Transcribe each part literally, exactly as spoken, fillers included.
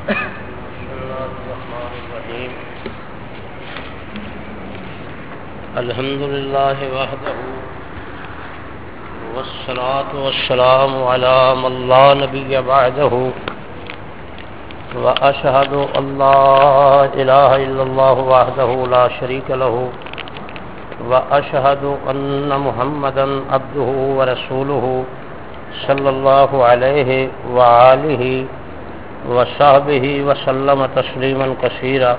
الحمد لله وحده والصلاة والسلام على من لا نبي بعده وأشهد أن لا إله إلا الله وحده لا شريك له وأشهد أن محمدا عبده ورسوله صلى الله عليه وآله وصحبه وسلم تسليما كثيرا.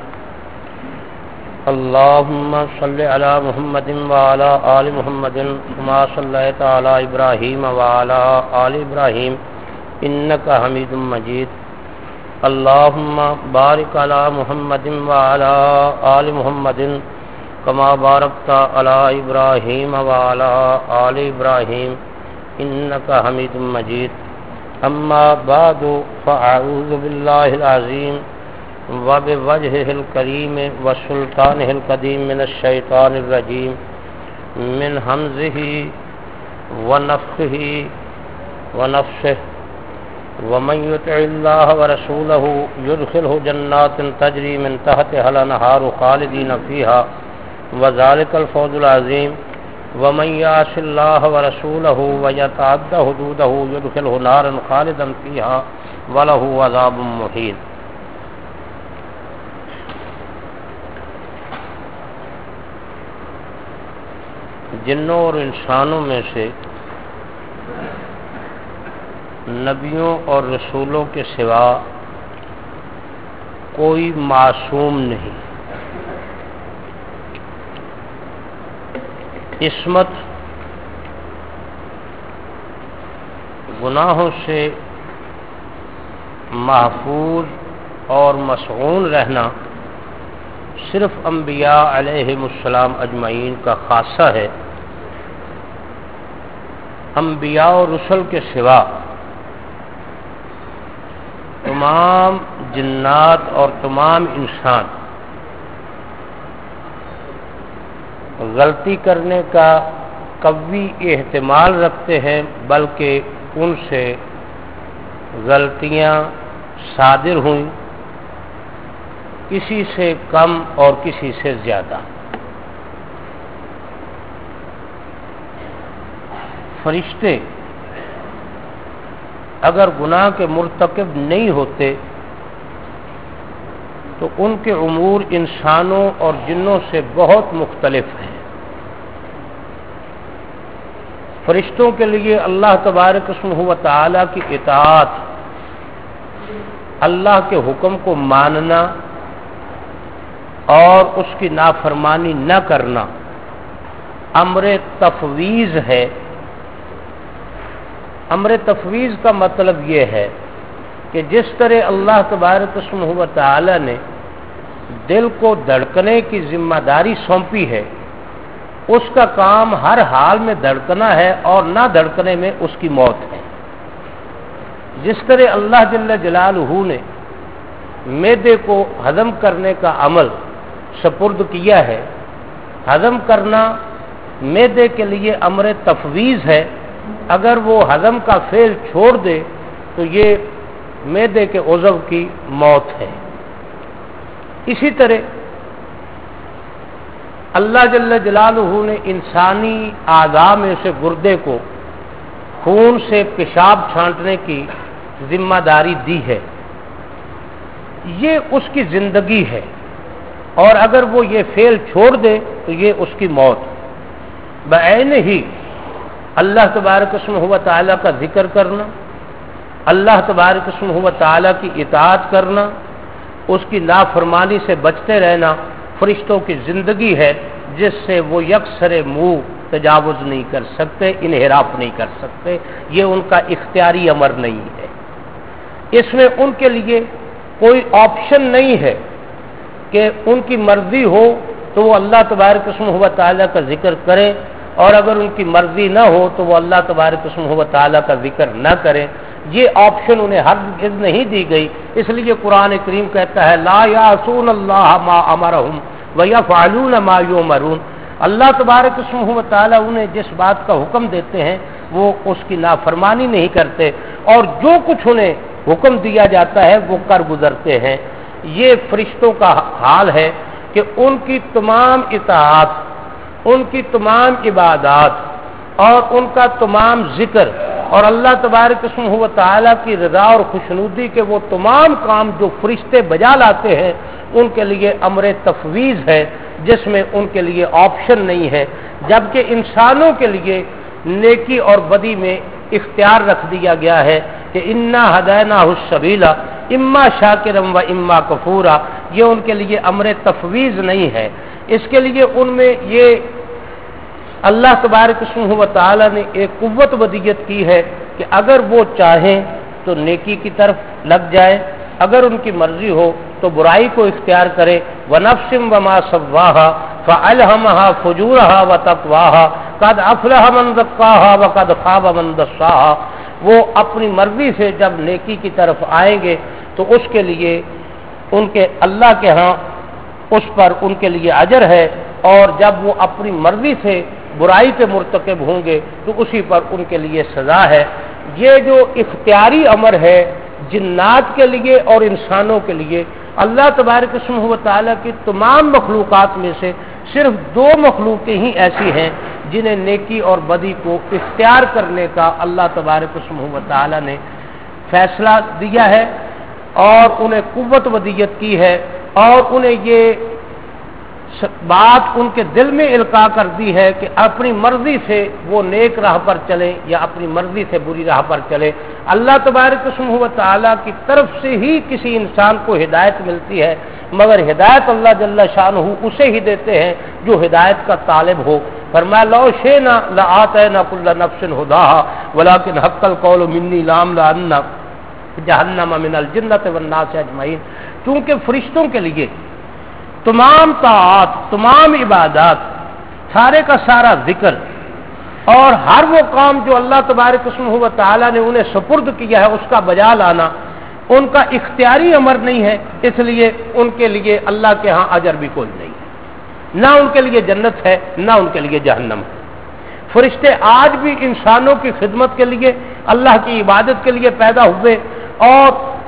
اللهم صل على محمد وعلى آل محمد كما صليت على إبراهيم وعلى آل إبراهيم إنك حميد مجيد. اللهم بارك على محمد وعلى آل محمد كما باركت على إبراهيم وعلى آل إبراهيم إنك حميد مجيد. أما بعد فأعوذ بالله العظيم وبوجهه الكريم وسلطانه القديم من الشيطان الرجيم من همزه ونفخه ونفسه. ومن يطع الله ورسوله يدخله جنات تجري من تحتها الأنهار خالدين فيها وذلك الفوز العظيم. ومن يعص الله ورسوله ويتعد حدوده يدخله نارا خالدا فيها وله عذاب مهين. جنوں اور انسانوں میں سے نبیوں اور رسولوں کے سوا کوئی معصوم نہیں. عصمت، گناہوں سے محفوظ اور مسعون رہنا صرف انبیاء علیہم السلام اجمعین کا خاصہ ہے. انبیاء و رسل کے سوا تمام جنات اور تمام انسان غلطی کرنے کا قوی احتمال رکھتے ہیں، بلکہ ان سے غلطیاں صادر ہوئیں، کسی سے کم اور کسی سے زیادہ. فرشتے اگر گناہ کے مرتکب نہیں ہوتے تو ان کے امور انسانوں اور جنوں سے بہت مختلف ہیں. فرشتوں کے لیے اللہ تبارک اسمہ و تعالی کی اطاعت، اللہ کے حکم کو ماننا اور اس کی نافرمانی نہ کرنا امر تفویض ہے. امر تفویض کا مطلب یہ ہے کہ جس طرح اللہ تبارک اسمہ و تعالی نے دل کو دھڑکنے کی ذمہ داری سونپی ہے، اس کا کام ہر حال میں دھڑکنا ہے اور نہ دھڑکنے میں اس کی موت ہے. جس طرح اللہ جل جلالہ نے معدے کو ہضم کرنے کا عمل سپرد کیا ہے، ہضم کرنا معدے کے لیے امر تفویض ہے. اگر وہ ہضم کا فعل چھوڑ دے تو یہ معدے کے عضو کی موت ہے. اسی طرح اللہ جل جلالہ نے انسانی اعضاء میں سے گردے کو خون سے پیشاب چھانٹنے کی ذمہ داری دی ہے. یہ اس کی زندگی ہے، اور اگر وہ یہ فعل چھوڑ دے تو یہ اس کی موت. بعین ہی اللہ تبارک اسمہ و تعالی کا ذکر کرنا، اللہ تبارک اسمہ و تعالی کی اطاعت کرنا، اس کی نافرمانی سے بچتے رہنا فرشتوں کی زندگی ہے، جس سے وہ یکسر منہ تجاوز نہیں کر سکتے، انحراف نہیں کر سکتے. یہ ان کا اختیاری امر نہیں ہے. اس میں ان کے لیے کوئی آپشن نہیں ہے کہ ان کی مرضی ہو تو وہ اللہ تبارک اسمہ و تعالی کا ذکر کریں، اور اگر ان کی مرضی نہ ہو تو وہ اللہ تبارک اسمہ و تعالی کا ذکر نہ کریں. یہ آپشن انہیں ہرگز نہیں دی گئی. اس لیے قرآن کریم کہتا ہے لا یعصون اللہ ما امرہم ویفعلون ما یؤمرون. اللہ تبارک اسمہ و تعالی انہیں جس بات کا حکم دیتے ہیں وہ اس کی نافرمانی نہیں کرتے، اور جو کچھ انہیں حکم دیا جاتا ہے وہ کر گزرتے ہیں۔ یہ فرشتوں کا حال ہے کہ ان کی تمام اطاعت، ان کی تمام عبادات اور ان کا تمام ذکر اور اللہ تبارک اسمہ و تعالیٰ کی رضا اور خوشنودی کے وہ تمام کام جو فرشتے بجا لاتے ہیں ان کے لیے امر تفویض ہے، جس میں ان کے لیے آپشن نہیں ہے، جبکہ انسانوں کے لیے نیکی اور بدی میں اختیار رکھ دیا گیا ہے کہ انا ہدیناہ السبیل اما شاکرا و اما کفورا۔ یہ ان کے لیے امر تفویض نہیں ہے، اس کے لیے ان میں یہ اللہ تبارک اسمہ و تعالیٰ نے ایک قوت ودیت کی ہے کہ اگر وہ چاہیں تو نیکی کی طرف لگ جائے، اگر ان کی مرضی ہو تو برائی کو اختیار کرے۔ وَنَفْسٍ وَمَا سَوَّاهَا فَأَلْهَمَهَا فُجُورَهَا وَتَقْوَاهَا قَدْ أَفْلَحَ مَنْ زَكَّاهَا وَقَدْ خَابَ مَنْ دَسَّاهَا۔ وہ اپنی مرضی سے جب نیکی کی طرف آئیں گے تو اس کے لیے ان کے اللہ کے ہاں اس پر ان کے لیے اجر ہے، اور جب وہ اپنی مرضی سے برائی کے مرتکب ہوں گے تو اسی پر ان کے لیے سزا ہے۔ یہ جو اختیاری امر ہے جنات کے لیے اور انسانوں کے لیے، اللہ تبارک اسمہ و تعالیٰ کی تمام مخلوقات میں سے صرف دو مخلوقیں ہی ایسی ہیں جنہیں نیکی اور بدی کو اختیار کرنے کا اللہ تبارک اسمہ و تعالیٰ نے فیصلہ دیا ہے اور انہیں قوت ودیت کی ہے، اور انہیں یہ بات ان کے دل میں القاء کر دی ہے کہ اپنی مرضی سے وہ نیک راہ پر چلیں یا اپنی مرضی سے بری راہ پر چلیں۔ اللہ تبارک اسمہ و تعالیٰ کی طرف سے ہی کسی انسان کو ہدایت ملتی ہے، مگر ہدایت اللہ جل شانہ اسے ہی دیتے ہیں جو ہدایت کا طالب ہو۔ فرمایا لو شئنا لآتینا کل نفس ہداہا ولکن حق القول منی لأملأن جہنم من الجنۃ والناس اجمعین۔ چونکہ فرشتوں کے لیے تمام طاعات، تمام عبادات، سارے کا سارا ذکر اور ہر وہ کام جو اللہ تبارک اسمہ و تعالیٰ نے انہیں سپرد کیا ہے اس کا بجا لانا ان کا اختیاری امر نہیں ہے، اس لیے ان کے لیے اللہ کے ہاں اجر بھی کوئی نہیں ہے، نہ ان کے لیے جنت ہے نہ ان کے لیے جہنم ہے۔ فرشتے آج بھی انسانوں کی خدمت کے لیے، اللہ کی عبادت کے لیے پیدا ہوئے، اور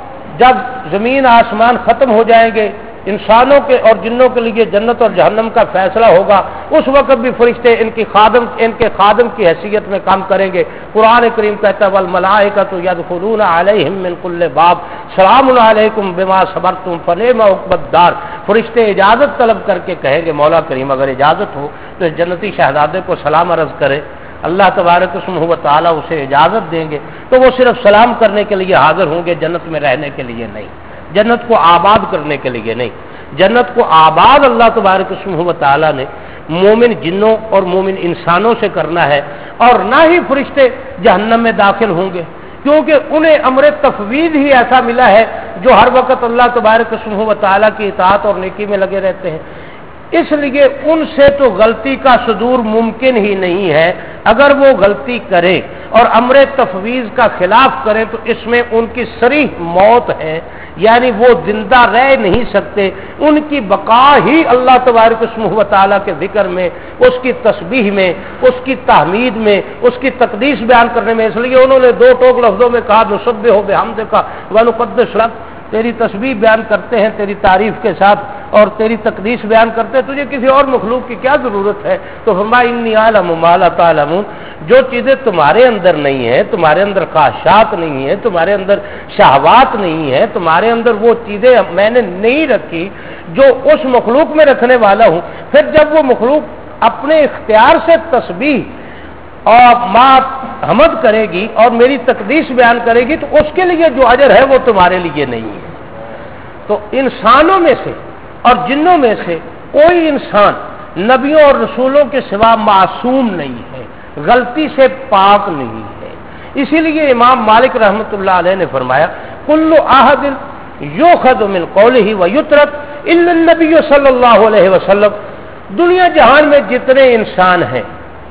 جب زمین آسمان ختم ہو جائیں گے، انسانوں کے اور جنوں کے لیے جنت اور جہنم کا فیصلہ ہوگا، اس وقت بھی فرشتے ان کی خادم ان کے خادم کی حیثیت میں کام کریں گے۔ قرآن کریم کہتا ہے والملائکۃ یدخلون علیہم من کل باب سلام علیکم بما صبرتم فنعم عقبی الدار۔ فرشتے اجازت طلب کر کے کہیں گے مولا کریم اگر اجازت ہو تو اس جنتی شہزادے کو سلام عرض کرے، اللہ تبارک اسمہ و تعالیٰ اسے اجازت دیں گے تو وہ صرف سلام کرنے کے لیے حاضر ہوں گے، جنت میں رہنے کے لیے نہیں، جنت کو آباد کرنے کے لیے نہیں۔ جنت کو آباد اللہ تبارک اسمہ و تعالیٰ نے مومن جنوں اور مومن انسانوں سے کرنا ہے، اور نہ ہی فرشتے جہنم میں داخل ہوں گے، کیونکہ انہیں امر تفویض ہی ایسا ملا ہے جو ہر وقت اللہ تبارک اسمہ و تعالیٰ کی اطاعت اور نیکی میں لگے رہتے ہیں۔ اس لیے ان سے تو غلطی کا صدور ممکن ہی نہیں ہے۔ اگر وہ غلطی کرے اور امر تفویض کا خلاف کرے تو اس میں ان کی صریح موت ہے، یعنی وہ زندہ رہ نہیں سکتے، ان کی بقا ہی اللہ تبارک اسمہ و تعالیٰ کے ذکر میں، اس کی تسبیح میں، اس کی تحمید میں، اس کی تقدیس بیان کرنے میں۔ اس لیے انہوں نے دو ٹوک لفظوں میں کہا نسبح بحمدک ونقدس لک، تیری تسبیح بیان کرتے ہیں تیری تعریف کے ساتھ اور تیری تقدیس بیان کرتے ہیں، تجھے کسی اور مخلوق کی کیا ضرورت ہے؟ تو فرمایا انی اعلم ما لا تعلمون، جو چیزیں تمہارے اندر نہیں ہیں، تمہارے اندر خواہشات نہیں ہیں، تمہارے اندر شہوات نہیں ہیں، تمہارے اندر وہ چیزیں میں نے نہیں رکھی جو اس مخلوق میں رکھنے والا ہوں۔ پھر جب وہ مخلوق اپنے اختیار سے تسبیح اور ماں حمد کرے گی اور میری تقدیس بیان کرے گی تو اس کے لیے جو اجر ہے وہ تمہارے لیے نہیں ہے۔ تو انسانوں میں سے اور جنوں میں سے کوئی انسان نبیوں اور رسولوں کے سوا معصوم نہیں ہے، غلطی سے پاک نہیں ہے۔ اسی لیے امام مالک رحمۃ اللہ علیہ نے فرمایا کل احد یؤخذ من قولہ ویترک الا النبی صلی اللہ علیہ وسلم، دنیا جہان میں جتنے انسان ہیں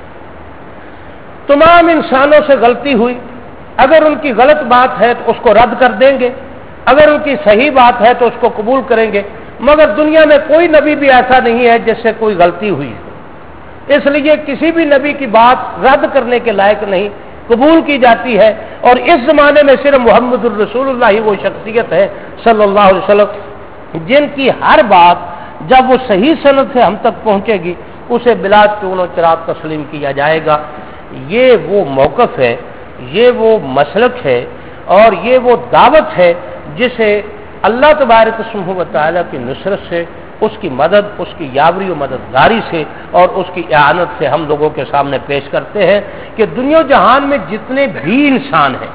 تمام انسانوں سے غلطی ہوئی، اگر ان کی غلط بات ہے تو اس کو رد کر دیں گے، اگر ان کی صحیح بات ہے تو اس کو قبول کریں گے، مگر دنیا میں کوئی نبی بھی ایسا نہیں ہے جس سے کوئی غلطی ہوئی ہے، اس لیے کسی بھی نبی کی بات رد کرنے کے لائق نہیں، قبول کی جاتی ہے۔ اور اس زمانے میں صرف محمد الرسول اللہ ہی وہ شخصیت ہے صلی اللہ علیہ وسلم جن کی ہر بات جب وہ صحیح سند سے ہم تک پہنچے گی اسے بلا چون و چراغ تسلیم کیا جائے گا. یہ وہ موقف ہے، یہ وہ مسلک ہے اور یہ وہ دعوت ہے جسے اللہ تبارک و تعالیٰ کی نصرت سے، اس کی مدد، اس کی یاوری و مددگاری سے اور اس کی اعانت سے ہم لوگوں کے سامنے پیش کرتے ہیں کہ دنیا و جہان میں جتنے بھی انسان ہیں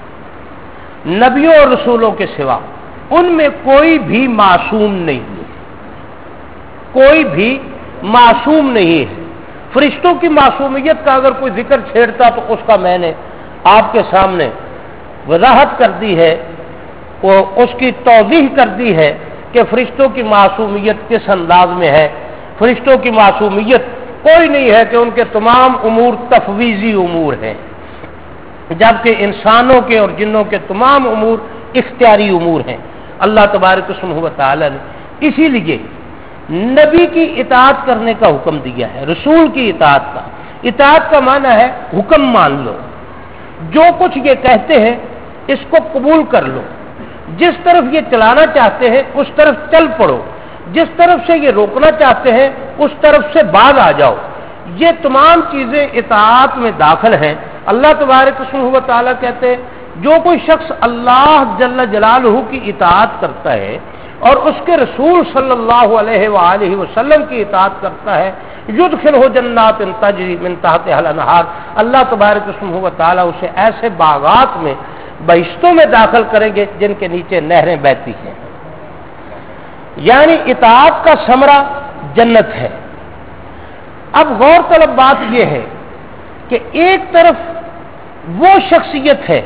نبیوں اور رسولوں کے سوا ان میں کوئی بھی معصوم نہیں ہے، کوئی بھی معصوم نہیں ہے. فرشتوں کی معصومیت کا اگر کوئی ذکر چھیڑتا تو اس کا میں نے آپ کے سامنے وضاحت کر دی ہے، وہ اس کی توضیح کر دی ہے کہ فرشتوں کی معصومیت کس انداز میں ہے. فرشتوں کی معصومیت کوئی نہیں ہے کہ ان کے تمام امور تفویضی امور ہیں، جبکہ انسانوں کے اور جنوں کے تمام امور اختیاری امور ہیں. اللہ تبارک و تعالی نے اسی لیے نبی کی اطاعت کرنے کا حکم دیا ہے، رسول کی اطاعت کا. اطاعت کا معنی ہے حکم مان لو، جو کچھ یہ کہتے ہیں اس کو قبول کر لو، جس طرف یہ چلانا چاہتے ہیں اس طرف چل پڑو، جس طرف سے یہ روکنا چاہتے ہیں اس طرف سے باز آ جاؤ. یہ تمام چیزیں اطاعت میں داخل ہیں. اللہ تبارک و تعالیٰ کہتے ہیں جو کوئی شخص اللہ جل جلالہ کی اطاعت کرتا ہے اور اس کے رسول صلی اللہ علیہ وآلہ وسلم کی اطاعت کرتا ہے یدخلہ جنات تجری من تحتها الانہار، اللہ تبارک و تعالیٰ اسے ایسے باغات میں، بہشتوں میں داخل کریں گے جن کے نیچے نہریں بہتی ہیں. یعنی اطاعت کا ثمرہ جنت ہے. اب غور طلب بات یہ ہے کہ ایک طرف وہ شخصیت ہے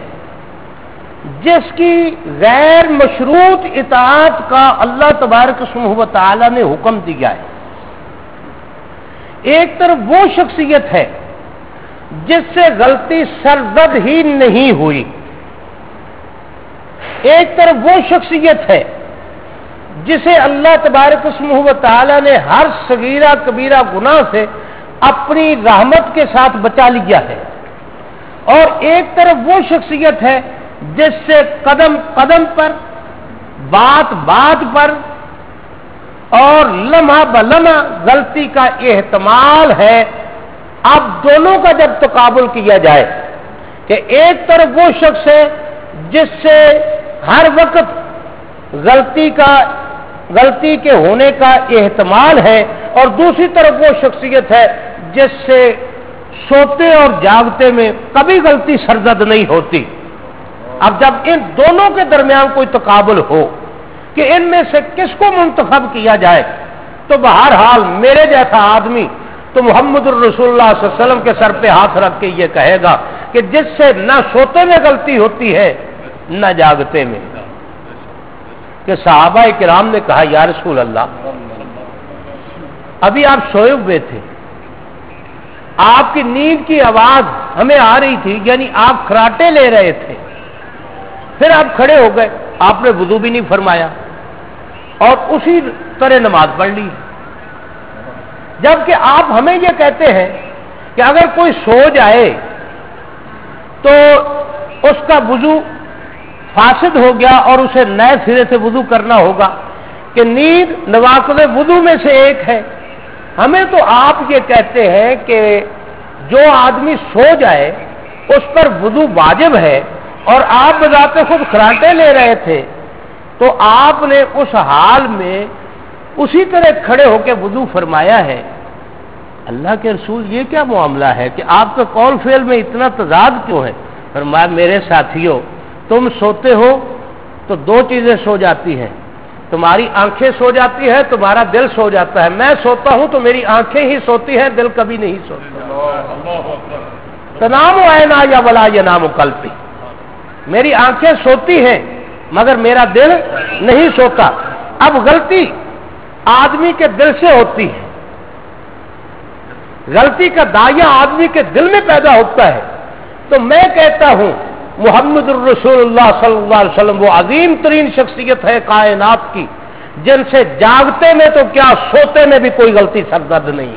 جس کی غیر مشروط اطاعت کا اللہ تبارک و تعالی نے حکم دیا ہے، ایک طرف وہ شخصیت ہے جس سے غلطی سرزد ہی نہیں ہوئی، ایک طرف وہ شخصیت ہے جسے اللہ تبارک و تعالی نے ہر صغیرہ کبیرہ گناہ سے اپنی رحمت کے ساتھ بچا لیا ہے، اور ایک طرف وہ شخصیت ہے جس سے قدم قدم پر، بات بات پر اور لمحہ بلمحہ غلطی کا احتمال ہے. اب دونوں کا جب تقابل کیا جائے کہ ایک طرف وہ شخص ہے جس سے ہر وقت غلطی کا غلطی کے ہونے کا احتمال ہے، اور دوسری طرف وہ شخصیت ہے جس سے سوتے اور جاگتے میں کبھی غلطی سرزد نہیں ہوتی. اب جب ان دونوں کے درمیان کوئی تقابل ہو کہ ان میں سے کس کو منتخب کیا جائے تو بہرحال میرے جیسا آدمی تو محمد الرسول اللہ صلی اللہ علیہ وسلم کے سر پہ ہاتھ رکھ کے یہ کہے گا کہ جس سے نہ سوتے میں غلطی ہوتی ہے نہ جاگتے میں. کہ صحابہ کرام نے کہا یا رسول اللہ ابھی آپ سوئے ہوئے تھے، آپ کی نیند کی آواز ہمیں آ رہی تھی، یعنی آپ خراٹے لے رہے تھے، پھر آپ کھڑے ہو گئے، آپ نے وضو بھی نہیں فرمایا اور اسی طرح نماز پڑھ لی. جبکہ آپ ہمیں یہ کہتے ہیں کہ اگر کوئی سو جائے تو اس کا وضو فاسد ہو گیا اور اسے نئے سرے سے وضو کرنا ہوگا، کہ نیند نواقض وضو میں سے ایک ہے. ہمیں تو آپ یہ کہتے ہیں کہ جو آدمی سو جائے اس پر وضو واجب ہے، اور آپ بذات خود خراٹے لے رہے تھے تو آپ نے اس حال میں اسی طرح کھڑے ہو کے وضو فرمایا ہے. اللہ کے رسول یہ کیا معاملہ ہے کہ آپ کے قول فعل میں اتنا تضاد کیوں ہے؟ فرمایا میرے ساتھیوں، تم سوتے ہو تو دو چیزیں سو جاتی ہیں، تمہاری آنکھیں سو جاتی ہیں، تمہارا دل سو جاتا ہے. میں سوتا ہوں تو میری آنکھیں ہی سوتی ہیں، دل کبھی نہیں سوتا. تنام عینا یا ولا ینام قلبی، میری آنکھیں سوتی ہیں مگر میرا دل نہیں سوتا. اب غلطی آدمی کے دل سے ہوتی ہے، غلطی کا داعیہ آدمی کے دل میں پیدا ہوتا ہے. تو میں کہتا ہوں محمد الرسول اللہ صلی اللہ علیہ وسلم وہ عظیم ترین شخصیت ہے کائنات کی جن سے جاگتے میں تو کیا سوتے میں بھی کوئی غلطی سرزد نہیں.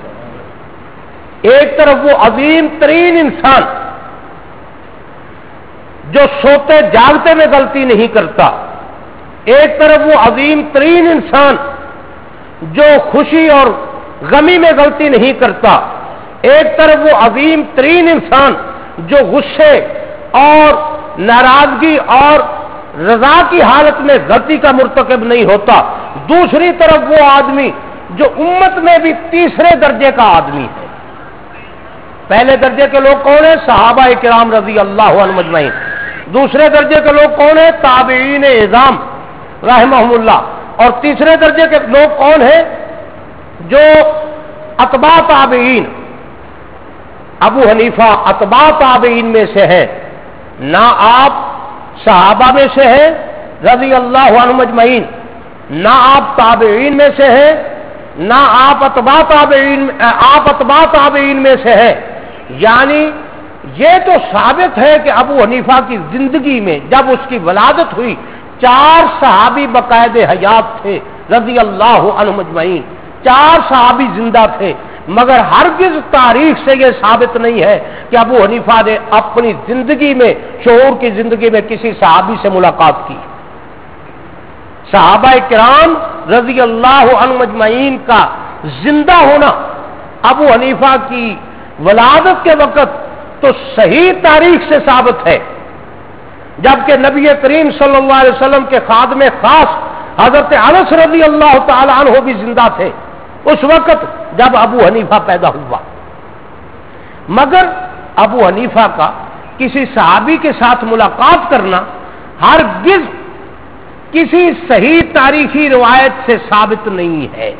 ایک طرف وہ عظیم ترین انسان جو سوتے جاگتے میں غلطی نہیں کرتا، ایک طرف وہ عظیم ترین انسان جو خوشی اور غمی میں غلطی نہیں کرتا، ایک طرف وہ عظیم ترین انسان جو غصے اور ناراضگی اور رضا کی حالت میں غلطی کا مرتکب نہیں ہوتا، دوسری طرف وہ آدمی جو امت میں بھی تیسرے درجے کا آدمی ہے۔ پہلے درجے کے لوگ کون ہیں؟ صحابہ کرام رضی اللہ عنہم اجمعین۔ دوسرے درجے کے لوگ کون ہیں؟ تابعین اعظام رحمہم اللہ۔ اور تیسرے درجے کے لوگ کون ہیں؟ جو اتباع تابعین۔ ابو حنیفہ اتباع تابعین میں سے ہے، نہ آپ صحابہ میں سے ہیں رضی اللہ عنہم اجمعین، نہ آپ تابعین میں سے ہیں، نہ آپ اتباع تابعین آپ اتباع تابعین میں سے ہیں۔ یعنی یہ تو ثابت ہے کہ ابو حنیفہ کی زندگی میں جب اس کی ولادت ہوئی چار صحابی باقاعد حیات تھے رضی اللہ عنہم اجمعین، چار صحابی زندہ تھے، مگر ہرگز تاریخ سے یہ ثابت نہیں ہے کہ ابو حنیفہ نے اپنی زندگی میں شعور کی زندگی میں کسی صحابی سے ملاقات کی۔ صحابہ کرام رضی اللہ عنہم اجمعین کا زندہ ہونا ابو حنیفہ کی ولادت کے وقت تو صحیح تاریخ سے ثابت ہے، جبکہ نبی کریم صلی اللہ علیہ وسلم کے خادم خاص حضرت انس رضی اللہ تعالی عنہ بھی زندہ تھے اس وقت جب ابو حنیفہ پیدا ہوا، مگر ابو حنیفہ کا کسی صحابی کے ساتھ ملاقات کرنا ہرگز کسی صحیح تاریخی روایت سے ثابت نہیں ہے۔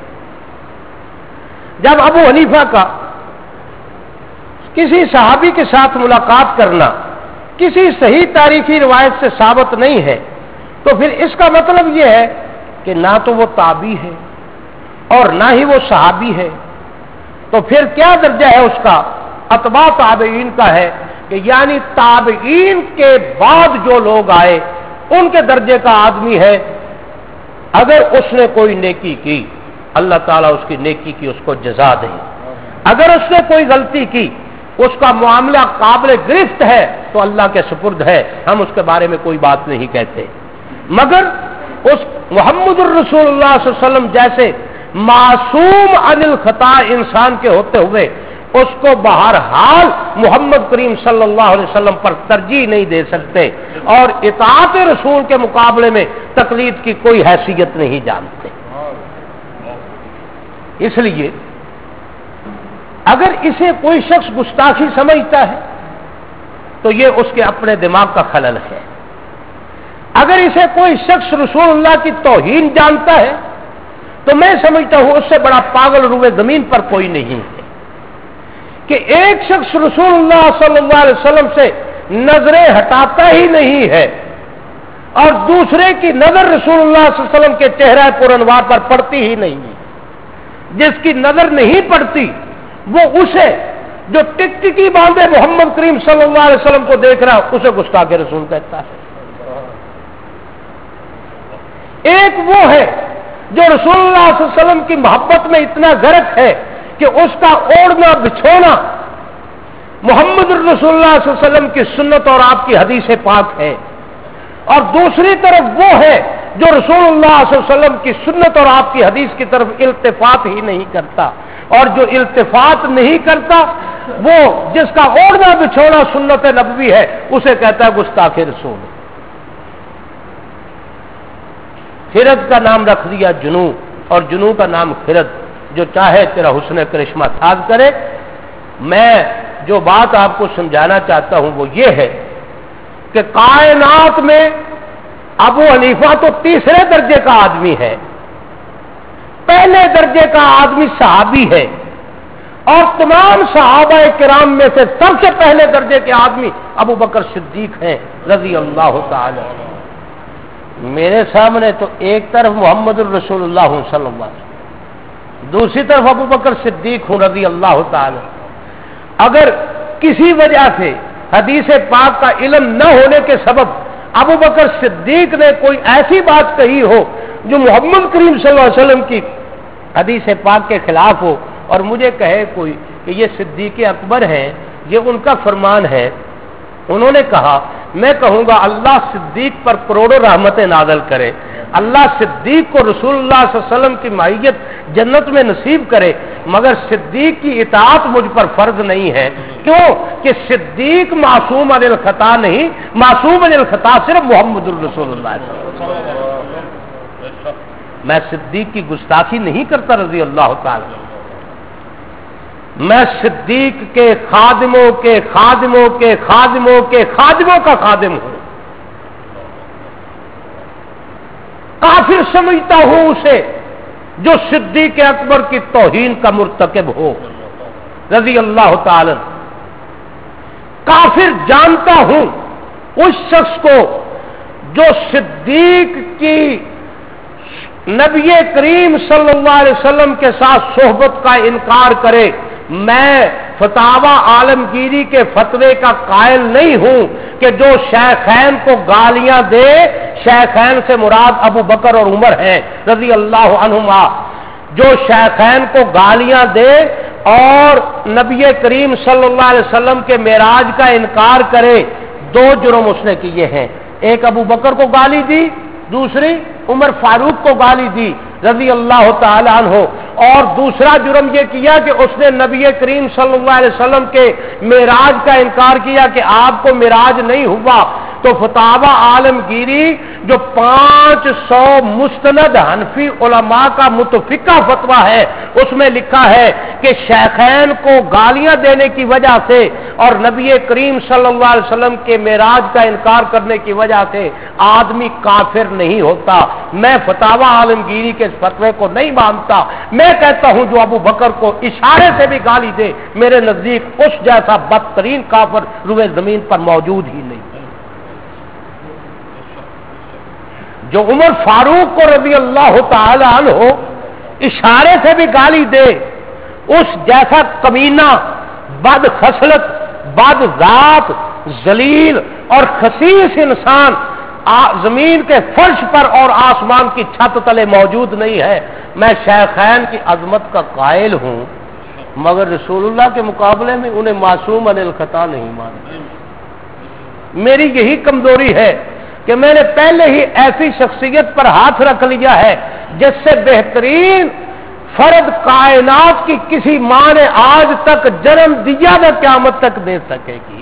جب ابو حنیفہ کا کسی صحابی کے ساتھ ملاقات کرنا کسی صحیح تاریخی روایت سے ثابت نہیں ہے تو پھر اس کا مطلب یہ ہے کہ نہ تو وہ تابعی ہے اور نہ ہی وہ صحابی ہے، تو پھر کیا درجہ ہے اس کا؟ اتباع تابعین کا ہے، کہ یعنی تابعین کے بعد جو لوگ آئے ان کے درجے کا آدمی ہے۔ اگر اس نے کوئی نیکی کی اللہ تعالیٰ اس کی نیکی کی اس کو جزا دے، اگر اس نے کوئی غلطی کی اس کا معاملہ قابل گرفت ہے تو اللہ کے سپرد ہے، ہم اس کے بارے میں کوئی بات نہیں کہتے، مگر اس محمد الرسول اللہ صلی اللہ علیہ وسلم جیسے معصوم عن الخطا انسان کے ہوتے ہوئے اس کو بہرحال محمد کریم صلی اللہ علیہ وسلم پر ترجیح نہیں دے سکتے، اور اطاعت رسول کے مقابلے میں تقلید کی کوئی حیثیت نہیں جانتے۔ اس لیے اگر اسے کوئی شخص گستاخی سمجھتا ہے تو یہ اس کے اپنے دماغ کا خلل ہے، اگر اسے کوئی شخص رسول اللہ کی توہین جانتا ہے تو میں سمجھتا ہوں اس سے بڑا پاگل روئے زمین پر کوئی نہیں ہے کہ ایک شخص رسول اللہ صلی اللہ علیہ وسلم سے نظریں ہٹاتا ہی نہیں ہے اور دوسرے کی نظر رسول اللہ صلی اللہ علیہ وسلم کے چہرہ پر انوار پر پڑتی ہی نہیں ہے۔ جس کی نظر نہیں پڑتی وہ اسے جو ٹک ٹکی باندھے محمد کریم صلی اللہ علیہ وسلم کو دیکھ رہا اسے گستاخ رسول کہتا ہے۔ ایک وہ ہے جو رسول اللہ صلی اللہ علیہ وسلم کی محبت میں اتنا غرق ہے کہ اس کا اوڑھنا بچھونا محمد الرسول اللہ صلی اللہ علیہ وسلم کی سنت اور آپ کی حدیث پاک ہے، اور دوسری طرف وہ ہے جو رسول اللہ صلی اللہ علیہ وسلم کی سنت اور آپ کی حدیث کی طرف التفات ہی نہیں کرتا، اور جو التفات نہیں کرتا وہ جس کا اوڑھنا بچھونا سنت نبوی ہے اسے کہتا ہے گستاخ رسول۔ خرد کا نام رکھ دیا جنو، اور جنو کا نام خرد، جو چاہے تیرا حسن کرشمہ ساز کرے۔ میں جو بات آپ کو سمجھانا چاہتا ہوں وہ یہ ہے کہ کائنات میں ابو حنیفہ تو تیسرے درجے کا آدمی ہے، پہلے درجے کا آدمی صحابی ہے، اور تمام صحابہ کرام میں سے سب سے پہلے درجے کے آدمی ابو بکر صدیق ہیں رضی اللہ تعالی۔ میرے سامنے تو ایک طرف محمد الرسول اللہ ہوں صلی اللہ علیہ وسلم، دوسری طرف ابو بکر صدیق ہوں رضی اللہ تعالی۔ اگر کسی وجہ سے حدیث پاک کا علم نہ ہونے کے سبب ابو بکر صدیق نے کوئی ایسی بات کہی ہو جو محمد کریم صلی اللہ علیہ وسلم کی حدیث پاک کے خلاف ہو، اور مجھے کہے کوئی کہ یہ صدیق اکبر ہیں، یہ ان کا فرمان ہے، انہوں نے کہا میں کہوں گا اللہ صدیق پر کروڑوں رحمتیں نازل کرے، اللہ صدیق کو رسول اللہ صلی اللہ علیہ وسلم کی معیت جنت میں نصیب کرے، مگر صدیق کی اطاعت مجھ پر فرض نہیں ہے۔ کیوں کہ صدیق معصوم عن الخطا نہیں، معصوم عن الخطا صرف محمد الرسول اللہ صلی اللہ علیہ وسلم۔ میں صدیق کی گستاخی نہیں کرتا رضی اللہ تعالی، میں صدیق کے خادموں کے خادموں کے خادموں کے خادموں کا خادم ہوں۔ کافر سمجھتا ہوں اسے جو صدیق اکبر کی توہین کا مرتکب ہو رضی اللہ تعالی۔ کافر جانتا ہوں اس شخص کو جو صدیق کی نبی کریم صلی اللہ علیہ وسلم کے ساتھ صحبت کا انکار کرے۔ میں فتاوی عالمگیری کے فتوے کا قائل نہیں ہوں کہ جو شیخین کو گالیاں دے، شیخین سے مراد ابو بکر اور عمر ہیں رضی اللہ عنہما، جو شیخین کو گالیاں دے اور نبی کریم صلی اللہ علیہ وسلم کے معراج کا انکار کرے، دو جرم اس نے کیے ہیں۔ ایک ابو بکر کو گالی دی، دوسری عمر فاروق کو گالی دی رضی اللہ تعالی عنہ، اور دوسرا جرم یہ کیا کہ اس نے نبی کریم صلی اللہ علیہ وسلم کے معراج کا انکار کیا کہ آپ کو معراج نہیں ہوا۔ تو فتاوی عالمگیری جو پانچ سو مستند حنفی علماء کا متفقہ فتویٰ ہے، اس میں لکھا ہے کہ شیخین کو گالیاں دینے کی وجہ سے اور نبی کریم صلی اللہ علیہ وسلم کے معراج کا انکار کرنے کی وجہ سے آدمی کافر نہیں ہوتا۔ میں فتاوی عالمگیری کے اس فتوے کو نہیں مانتا۔ میں کہتا ہوں جو ابو بکر کو اشارے سے بھی گالی دے، میرے نزدیک اس جیسا بدترین کافر روئے زمین پر موجود ہی نہیں۔ جو عمر فاروق کو رضی اللہ تعالی عنہ اشارے سے بھی گالی دے، اس جیسا کمینہ، بد خصلت، بد ذات، ذلیل اور خسیس انسان زمین کے فرش پر اور آسمان کی چھت تلے موجود نہیں ہے۔ میں شیخین کی عظمت کا قائل ہوں، مگر رسول اللہ کے مقابلے میں انہیں معصوم عن الخطا نہیں مانتا۔ میری یہی کمزوری ہے کہ میں نے پہلے ہی ایسی شخصیت پر ہاتھ رکھ لیا ہے جس سے بہترین فرد کائنات کی کسی ماں نے آج تک جنم دیا نہ قیامت تک دے سکے گی۔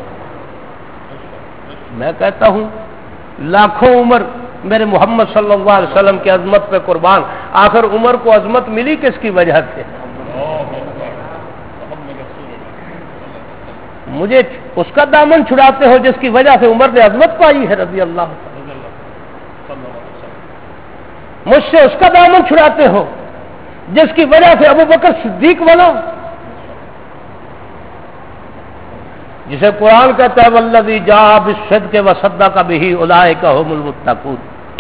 میں کہتا ہوں لاکھوں عمر میرے محمد صلی اللہ علیہ وسلم کی عظمت پہ قربان۔ آخر عمر کو عظمت ملی کس کی وجہ سے؟ مجھے اس کا دامن چھڑاتے ہو جس کی وجہ سے عمر نے عظمت پائی ہے رضی اللہ، مجھ سے اس کا دامن چھڑاتے ہو جس کی وجہ سے ابو بکر صدیق بنا، جسے قرآن کہتا ہے والذی جاء بالصدق وصدق بہ اولئک ھم المتقون۔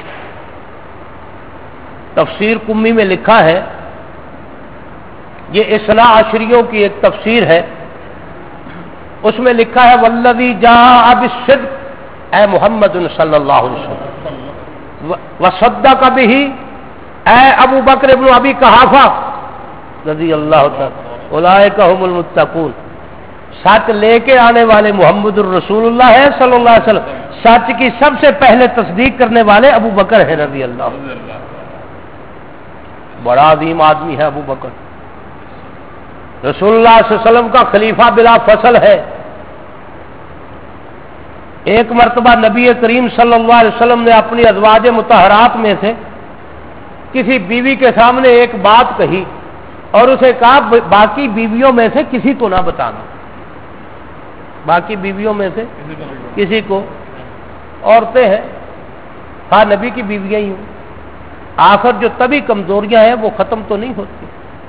تفسیر قمی میں لکھا ہے، یہ اثنا عشریوں کی ایک تفسیر ہے، اس میں لکھا ہے والذی جاء بالصدق اے محمد صلی اللہ علیہ وسلم، وصدق بہ اے ابو بکر ابن ابی قحافہ رضی اللہ تعالی، اولئک ھم المتقون۔ سچ لے کے آنے والے محمد الرسول اللہ ہے صلی اللہ علیہ وسلم، سچ کی سب سے پہلے تصدیق کرنے والے ابو بکر ہے رضی اللہ۔ بڑا عظیم آدمی ہے ابو بکر، رسول اللہ صلی اللہ علیہ وسلم کا خلیفہ بلا فصل ہے۔ ایک مرتبہ نبی کریم صلی اللہ علیہ وسلم نے اپنی ازواج مطہرات میں سے کسی بیوی کے سامنے ایک بات کہی اور اسے کہا باقی بیویوں میں سے کسی کو نہ بتانا، باقی بیویوں میں سے کسی کو۔ عورتیں ہیں، ہاں نبی کی بیویاں ہی ہوں، آخر جو طبی کمزوریاں ہیں وہ ختم تو نہیں ہوتی،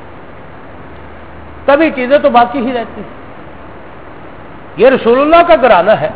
طبی چیزیں تو باقی ہی رہتی ہیں۔ یہ رسول اللہ کا گھرانہ ہے،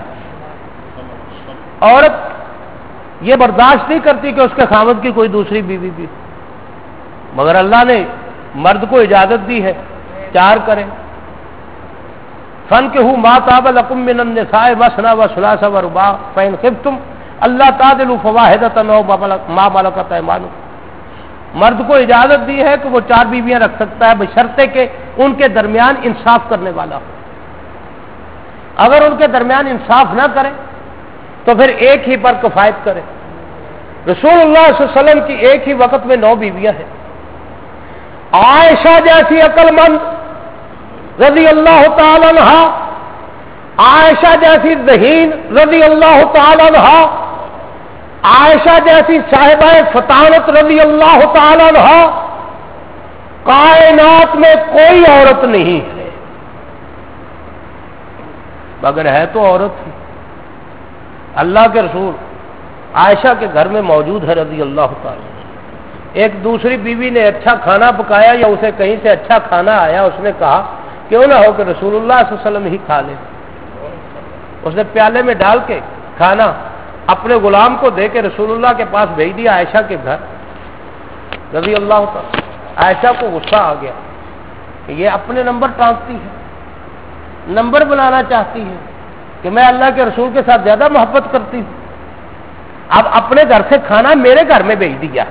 عورت یہ برداشت نہیں کرتی کہ اس کے خاوند کی کوئی دوسری بیوی بھی، مگر اللہ نے مرد کو اجازت دی ہے چار کریں۔ فَانكِحُوا مَا طَابَ لَكُم مِّنَ النِّسَاءِ مَثْنَىٰ وَثُلَاثَ وَرُبَاعَ فَإِنْ خِفْتُمْ أَلَّا تَعْدِلُوا فَوَاحِدَةً أَوْ مَا مَلَكَتْ أَيْمَانُكُمْ۔ مرد کو اجازت دی ہے کہ وہ چار بیویاں رکھ سکتا ہے بشرطے کہ ان کے درمیان انصاف کرنے والا ہو۔ اگر ان کے درمیان انصاف نہ کرے تو پھر ایک ہی پر کفایت کرے. رسول اللہ صلی اللہ علیہ وسلم کی ایک ہی وقت میں نو بیویاں ہیں. عائشہ جیسی عقل مند رضی اللہ تعالی عنہا، عائشہ جیسی ذہین رضی اللہ تعالی عنہا، عائشہ جیسی صاحبہ فطانت رضی اللہ تعالی عنہا، کائنات میں کوئی عورت نہیں ہے، مگر ہے تو عورت ہی. اللہ کے رسول عائشہ کے گھر میں موجود ہے رضی اللہ تعالی. ایک دوسری بیوی نے اچھا کھانا پکایا یا اسے کہیں سے اچھا کھانا آیا، اس نے کہا کیوں نہ ہو کہ رسول اللہ صلی اللہ علیہ وسلم ہی کھا لے. اس نے پیالے میں ڈال کے کھانا اپنے غلام کو دے کے رسول اللہ کے پاس بھیج دیا عائشہ کے گھر رضی اللہ تعالی. عائشہ کو غصہ آ گیا کہ یہ اپنے نمبر ٹانکتی ہے، نمبر بنانا چاہتی ہے کہ میں اللہ کے رسول کے ساتھ زیادہ محبت کرتی ہوں، اب اپنے گھر سے کھانا میرے گھر میں بھیج دیا.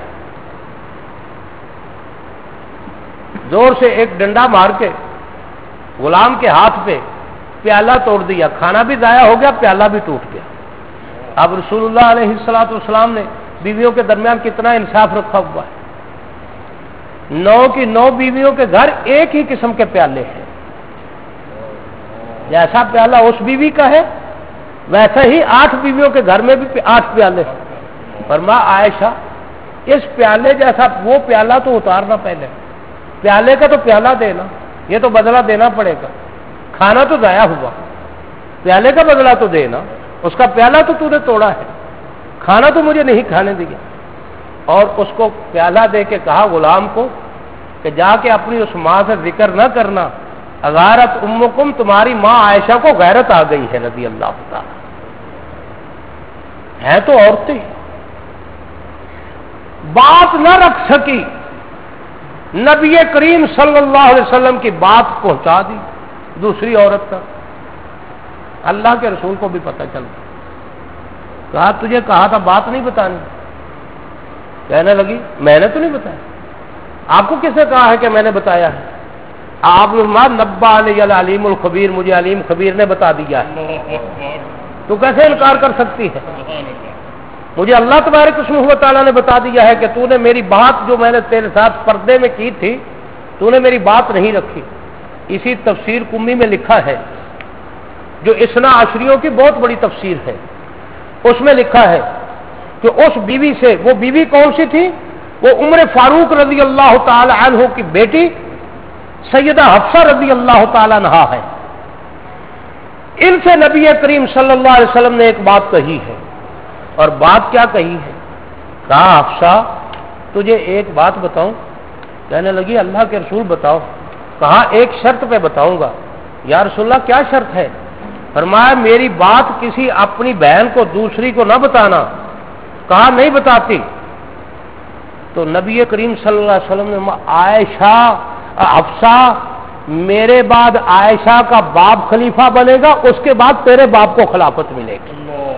زور سے ایک ڈنڈا مار کے غلام کے ہاتھ پہ پیالہ توڑ دیا، کھانا بھی ضائع ہو گیا، پیالہ بھی ٹوٹ گیا. اب رسول اللہ علیہ الصلوۃ والسلام نے بیویوں کے درمیان کتنا انصاف رکھا ہوا ہے. نو کی نو بیویوں کے گھر ایک ہی قسم کے پیالے ہیں. جیسا پیالہ اس بیوی کا ہے ویسا ہی آٹھ بیویوں کے گھر میں بھی آٹھ پیالے ہیں. فرمایا عائشہ اس پیالے جیسا وہ پیالہ تو اتارنا، پہلے پیالے کا تو پیالہ دینا، یہ تو بدلہ دینا پڑے گا. کھانا تو ضائع ہوا، پیالے کا بدلہ تو دینا. اس کا پیالہ تو تو نے توڑا ہے، کھانا تو مجھے نہیں کھانے دیا. اور اس کو پیالہ دے کے کہا غلام کو کہ جا کے اپنی اس ماں سے ذکر نہ کرنا، اغارت امکم، تمہاری ماں عائشہ کو غیرت آ گئی ہے رضی اللہ تعالی. ہے تو عورتیں بات نہ رکھ سکی، نبی کریم صلی اللہ علیہ وسلم کی بات پہنچا دی دوسری عورت تک. اللہ کے رسول کو بھی پتہ چل گیا. کہا تجھے کہا تھا بات نہیں بتانی. کہنے لگی میں نے تو نہیں بتایا. آپ کو کس نے کہا ہے کہ میں نے بتایا ہے؟ آپ نبا علی العلیم الخبیر، مجھے علیم خبیر نے بتا دیا ہے. تو کیسے انکار کر سکتی ہے؟ مجھے اللہ تبارک و تعالیٰ نے بتا دیا ہے کہ تو نے میری بات جو میں نے تیرے ساتھ پردے میں کی تھی تو نے میری بات نہیں رکھی. اسی تفسیر کمی میں لکھا ہے جو اسنا عشریوں کی بہت بڑی تفسیر ہے، اس میں لکھا ہے کہ اس بیوی سے، وہ بیوی کون سی تھی؟ وہ عمر فاروق رضی اللہ تعالی عنہ کی بیٹی سیدہ حفصہ رضی اللہ تعالی عنہا ہے. ان سے نبی کریم صلی اللہ علیہ وسلم نے ایک بات کہی ہے. اور بات کیا کہی ہے؟ کہا حفصہ تجھے ایک بات بتاؤں؟ کہنے لگی اللہ کے رسول بتاؤ. کہا ایک شرط پہ بتاؤں گا. یا رسول اللہ کیا شرط ہے؟ فرمایا میری بات کسی اپنی بہن کو دوسری کو نہ بتانا. کہا نہیں بتاتی. تو نبی کریم صلی اللہ علیہ وسلم نے عائشہ حفصہ میرے بعد عائشہ کا باپ خلیفہ بنے گا، اس کے بعد تیرے باپ کو خلافت ملے گی.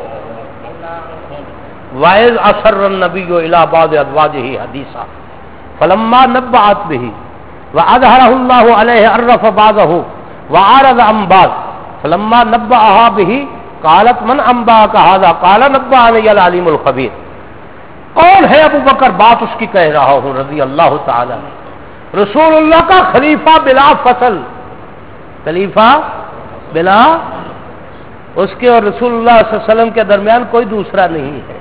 وَإِذْ أَسَرَّ النَّبِيُّ إِلَىٰ بَعْضِ أَزْوَاجِهِ حَدِيثًا فَلَمَّا نَبَّأَتْ بِهِ وَأَظْهَرَهُ اللَّهُ عَلَيْهِ عَرَّفَ بَعْضَهُ وَأَعْرَضَ عَن بَعْضٍ فَلَمَّا نَبَّأَهَا بِهِ قَالَتْ مَنْ أَنبَأَكَ هَٰذَا قَالَ نَبَّأَنِيَ الْعَلِيمُ الْخَبِيرُ. کون ہے ابو بکر؟ بات اس کی کہہ رہا ہوں رضی اللہ تعالی. رسول اللہ کا خلیفہ بلا فصل، خلیفہ بلا، اس کے اور رسول اللہ صلی اللہ علیہ وسلم کے درمیان کوئی دوسرا نہیں ہے.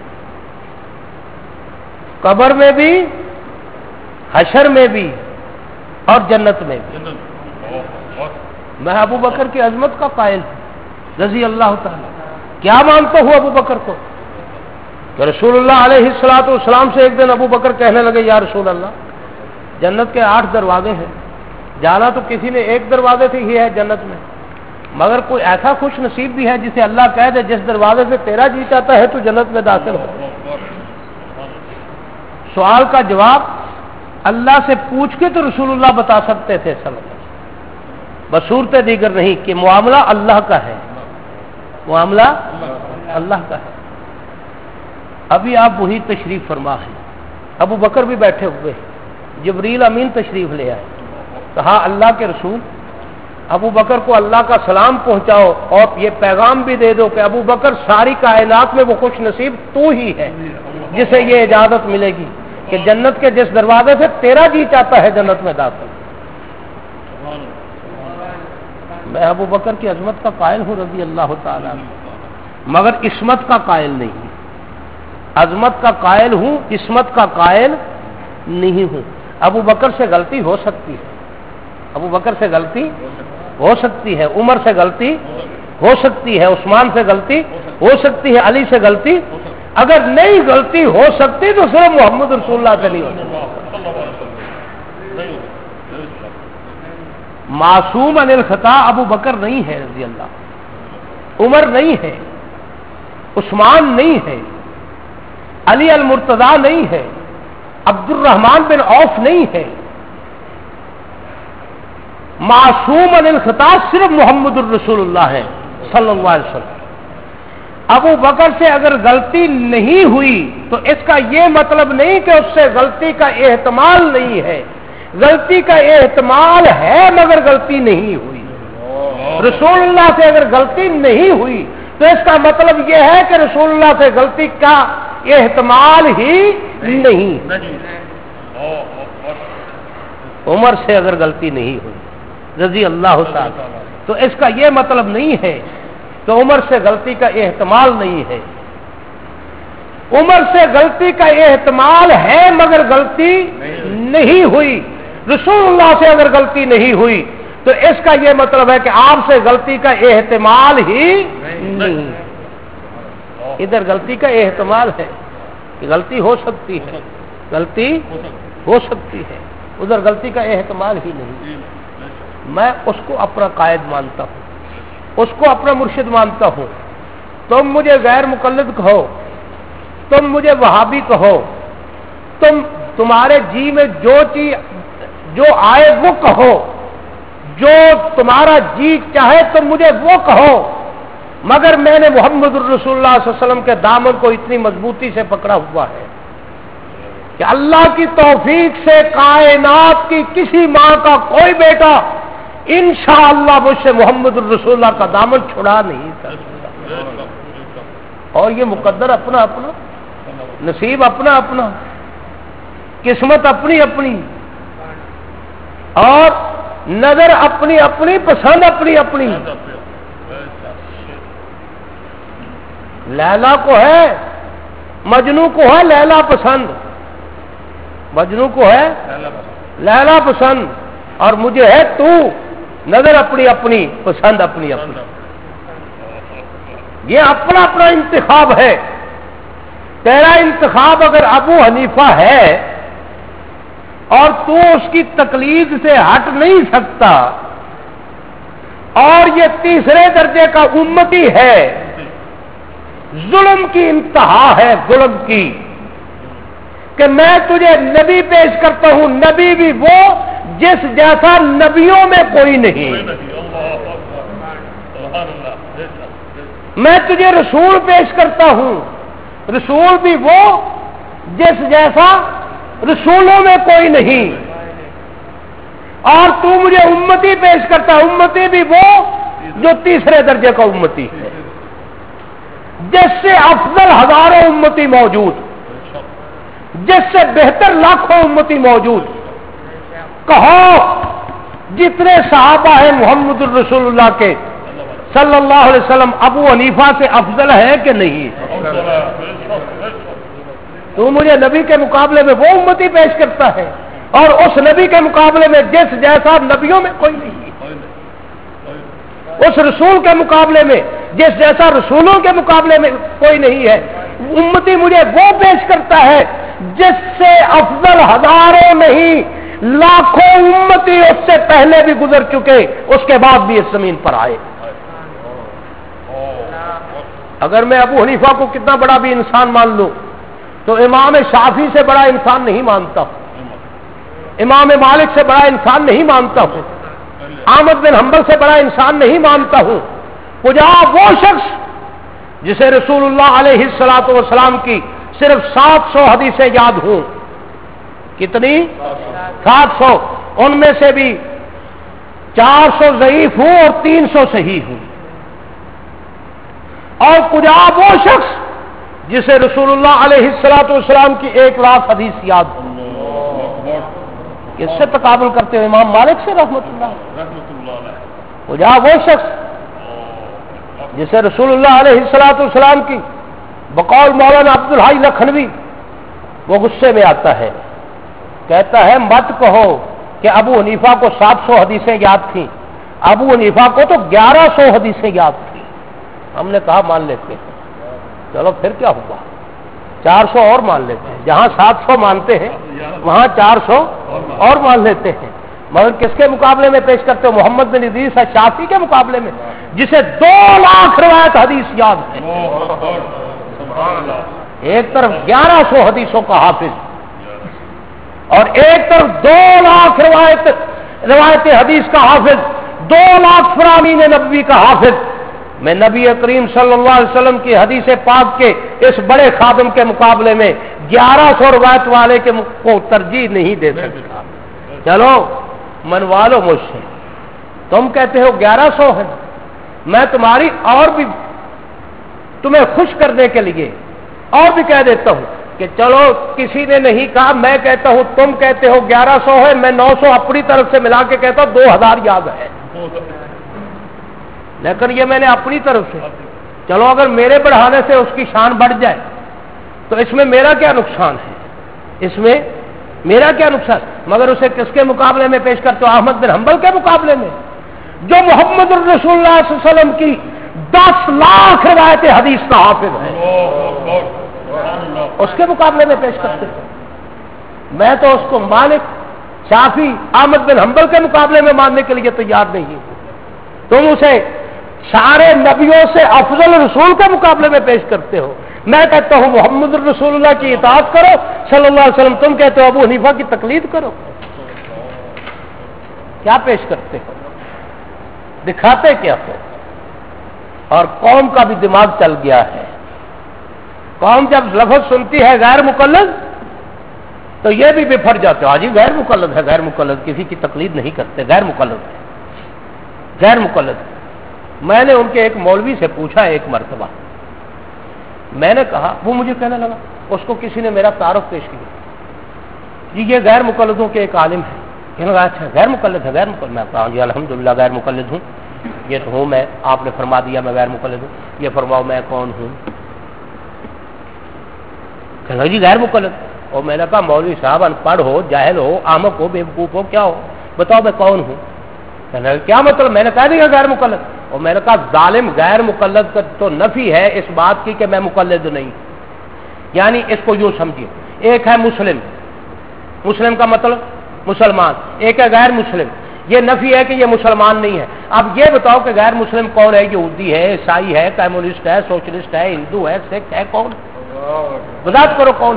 قبر میں بھی، حشر میں بھی، اور جنت میں بھی. میں ابو بکر کی عظمت کا قائل ہوں رضی اللہ تعالی. کیا مانتا ہوں ابو بکر کو؟ کہ رسول اللہ علیہ الصلوۃ والسلام سے ایک دن ابو بکر کہنے لگے یا رسول اللہ جنت کے آٹھ دروازے ہیں، جانا تو کسی نے ایک دروازے سے ہی ہے جنت میں، مگر کوئی ایسا خوش نصیب بھی ہے جسے اللہ کہہ دے جس دروازے سے تیرا جی چاہتا ہے تو جنت میں داخل ہو. سوال کا جواب اللہ سے پوچھ کے تو رسول اللہ بتا سکتے تھے صلی اللہ علیہ وسلم، بصورت دیگر نہیں، کہ معاملہ اللہ کا ہے، معاملہ اللہ کا ہے. ابھی آپ وہی تشریف فرما ہے. ابو بکر بھی بیٹھے ہوئے، جبریل امین تشریف لے آئے. کہا اللہ کے رسول ابو بکر کو اللہ کا سلام پہنچاؤ اور یہ پیغام بھی دے دو کہ ابو بکر ساری کائنات میں وہ خوش نصیب تو ہی ہے جسے یہ اجازت ملے گی کہ جنت کے جس دروازے سے تیرا جی چاہتا ہے جنت میں داخل۔ میں ابو بکر کی عظمت کا قائل ہوں رضی اللہ تعالیٰ، مگر عصمت کا قائل نہیں، عظمت کا قائل ہوں، عصمت کا قائل نہیں ہوں۔ ابو بکر سے غلطی ہو سکتی ہے، ابو بکر سے غلطی ہو سکتی ہے، عمر سے غلطی ہو سکتی ہے، عثمان سے غلطی ہو سکتی ہے، علی سے غلطی، اگر نہیں غلطی ہو سکتی تو صرف محمد رسول اللہ سے نہیں ہو سکتی۔ معصوم عن الخطا ابو بکر نہیں ہے رضی اللہ، عمر نہیں ہے، عثمان نہیں ہے، علی المرتضی نہیں ہے، عبد الرحمن بن عوف نہیں ہے، معصوم عن الخطا صرف محمد الرسول اللہ ہے صلی اللہ علیہ وسلم۔ ابو بکر سے اگر غلطی نہیں ہوئی تو اس کا یہ مطلب نہیں کہ اس سے غلطی کا احتمال نہیں ہے، غلطی کا احتمال ہے مگر غلطی نہیں ہوئی۔ رسول اللہ سے اگر غلطی نہیں ہوئی تو اس کا مطلب یہ ہے کہ رسول اللہ سے غلطی کا احتمال ہی نہیں۔ عمر سے اگر غلطی نہیں ہوئی رضی اللہ تعالی تو اس کا یہ مطلب نہیں ہے کہ عمر سے غلطی کا احتمال نہیں ہے، عمر سے غلطی کا احتمال ہے مگر غلطی نہیں ہوئی۔ رسول اللہ سے اگر غلطی نہیں ہوئی تو اس کا یہ مطلب ہے کہ آپ سے غلطی کا احتمال ہی نہیں۔ ادھر غلطی کا احتمال ہے کہ غلطی ہو سکتی ہے، غلطی ہو سکتی ہے، ادھر غلطی کا احتمال ہی نہیں۔ میں اس کو اپنا قائد مانتا ہوں، اس کو اپنا مرشد مانتا ہوں۔ تم مجھے غیر مقلد کہو، تم مجھے وہابی کہو، تم تمہارے جی میں جو چیز جو آئے وہ کہو، جو تمہارا جی چاہے تم مجھے وہ کہو، مگر میں نے محمد الرسول اللہ صلی اللہ علیہ وسلم کے دامن کو اتنی مضبوطی سے پکڑا ہوا ہے کہ اللہ کی توفیق سے کائنات کی کسی ماں کا کوئی بیٹا انشاءاللہ مجھ سے محمد الرسول اللہ کا دامن چھڑا نہیں سکتا۔ اور یہ مقدر اپنا اپنا، نصیب اپنا اپنا، قسمت اپنی اپنی، اور نظر اپنی اپنی، پسند اپنی اپنی۔ لیلا کو ہے، مجنو کو ہے لیلا پسند، مجنو کو ہے لیلا پسند، اور مجھے ہے تو، نظر اپنی اپنی، پسند اپنی اپنی۔ یہ اپنا اپنا انتخاب ہے۔ تیرا انتخاب اگر ابو حنیفہ ہے اور تو اس کی تقلید سے ہٹ نہیں سکتا، اور یہ تیسرے درجے کا امتی ہے، ظلم کی انتہا ہے ظلم کی، کہ میں تجھے نبی پیش کرتا ہوں، نبی بھی وہ جس جیسا نبیوں میں کوئی نہیں، میں تجھے رسول پیش کرتا ہوں، رسول بھی وہ جس جیسا رسولوں میں کوئی نہیں، اور تو مجھے امتی پیش کرتا، امتی بھی وہ جو تیسرے درجے کا امتی ہے، جس سے افضل ہزاروں امتی موجود، جس سے بہتر لاکھوں امتی موجود۔ کہو جتنے صحابہ ہیں محمد الرسول اللہ کے صلی اللہ علیہ وسلم، ابو حنیفہ سے افضل ہے کہ نہیں؟ تو مجھے نبی کے مقابلے میں وہ امتی پیش کرتا ہے، اور اس نبی کے مقابلے میں جس جیسا نبیوں میں کوئی نہیں، اس رسول کے مقابلے میں جس جیسا رسولوں کے مقابلے میں کوئی نہیں ہے۔ امتی مجھے وہ پیش کرتا ہے جس سے افضل ہزاروں نہیں لاکھوں امتی اس سے پہلے بھی گزر چکے، اس کے بعد بھی اس زمین پر آئے۔ اگر میں ابو حنیفہ کو کتنا بڑا بھی انسان مان لوں تو امام شافعی سے بڑا انسان نہیں مانتا ہوں، امام مالک سے بڑا انسان نہیں مانتا ہوں، احمد بن حنبل سے بڑا انسان نہیں مانتا ہوں۔ کجا وہ شخص جسے رسول اللہ علیہ الصلوۃ والسلام کی صرف سات سو حدیثیں یاد ہوں، کتنی؟ سات سو، ان میں سے بھی چار سو ضعیف ہوں اور تین سو صحیح ہوں، اور کجاب وہ شخص جسے رسول اللہ علیہ الصلوۃ والسلام کی ایک لاکھ حدیث یاد ہو۔ کس سے تقابل کرتے ہو؟ امام مالک سے رحمۃ اللہ علیہ۔ کجاب وہ شخص جسے رسول اللہ علیہ الصلوۃ والسلام کی بقول مولانا عبدالحی لکھنوی وہ غصے میں آتا ہے، کہتا ہے مت کہو کہ ابو حنیفہ کو سات سو حدیثیں یاد تھیں، ابو حنیفہ کو تو گیارہ سو حدیثیں یاد تھیں۔ ہم نے کہا مان لیتے ہیں، چلو پھر کیا ہوا، چار سو اور مان لیتے ہیں، جہاں سات سو مانتے ہیں وہاں چار سو اور مان لیتے ہیں، مگر کس کے مقابلے میں پیش کرتے ہو؟ محمد بن ادریس شافعی کے مقابلے میں، جسے دو لاکھ روایت حدیث یاد ہے، ایک طرف گیارہ سو حدیثوں کا حافظ اور ایک طرف دو لاکھ روایت روایت حدیث کا حافظ، دو لاکھ فرامین نبوی کا حافظ۔ میں نبی کریم صلی اللہ علیہ وسلم کی حدیث پاک کے اس بڑے خادم کے مقابلے میں گیارہ سو روایت والے کے کو ترجیح نہیں دے سکتا۔ چلو منوا لو مجھ سے، تم کہتے ہو گیارہ سو ہے، میں تمہاری اور بھی تمہیں خوش کرنے کے لیے اور بھی کہہ دیتا ہوں کہ چلو کسی نے نہیں کہا، میں کہتا ہوں تم کہتے ہو گیارہ سو ہے، میں نو سو اپنی طرف سے ملا کے کہتا ہوں دو ہزار یاد ہے، لیکن یہ میں نے اپنی طرف سے، چلو اگر میرے بڑھانے سے اس کی شان بڑھ جائے تو اس میں میرا کیا نقصان ہے، اس میں میرا کیا نقصان، مگر اسے کس کے مقابلے میں پیش کرتے ہو؟ احمد بن حنبل کے مقابلے میں، جو محمد الرسول اللہ صلی اللہ علیہ وسلم کی دس لاکھ روایت حدیث کا حافظ ہے، اس کے مقابلے میں پیش کرتے ہیں۔ میں تو اس کو مالک شافعی احمد بن حنبل کے مقابلے میں ماننے کے لیے تیار نہیں ہوں، تم اسے سارے نبیوں سے افضل رسول کے مقابلے میں پیش کرتے ہو۔ میں کہتا ہوں محمد الرسول اللہ کی اطاعت کرو صلی اللہ علیہ وسلم، تم کہتے ہو ابو حنیفہ کی تقلید کرو۔ کیا پیش کرتے ہو؟ دکھاتے کیا ہو؟ اور قوم کا بھی دماغ چل گیا ہے، قوم جب لفظ سنتی ہے غیر مقلد تو یہ بھی بفر جاتے ہو، جی غیر مقلد ہے، غیر مقلد کسی کی تقلید نہیں کرتے، غیر مقلد ہے، غیر مقلد ہے۔ میں نے ان کے ایک مولوی سے پوچھا ایک مرتبہ، میں نے کہا، وہ مجھے کہنے لگا، اس کو کسی نے میرا تعارف پیش کیا، جی یہ غیر مقلدوں کے ایک عالم ہے، کہنے لگا اچھا غیر مقلد ہے، غیر مقلد، میں کہا جی الحمدللہ غیر مقلد ہوں، یہ تو ہوں میں، آپ نے فرما دیا میں غیر مقلد ہوں، یہ فرماؤ میں کون ہوں؟ کہنے لگا جی غیر مقلد، اور میں نے کہا مولوی صاحب ان پڑھ ہو، جاہل ہو، احمق ہو، بیوقوف ہو، کیا ہو، بتاؤ میں کون ہوں؟ کہنے لگا کیا مطلب؟ میں نے کہا دیا غیر مقلد، اور میں نے کہا ظالم غیر مقلد کا تو نفی ہے اس بات کی کہ میں مقلد نہیں، یعنی اس کو یوں سمجھیے، ایک ہے مسلم، مسلم کا مطلب مسلمان، ایک ہے غیر مسلم، یہ نفی ہے کہ یہ مسلمان نہیں ہے۔ اب یہ بتاؤ کہ غیر مسلم کون ہے؟ یہودی ہے، عیسائی ہے، کمیونسٹ ہے، سوشلسٹ ہے، ہندو ہے، سکھ ہے، کون؟ وضاحت کرو کون؟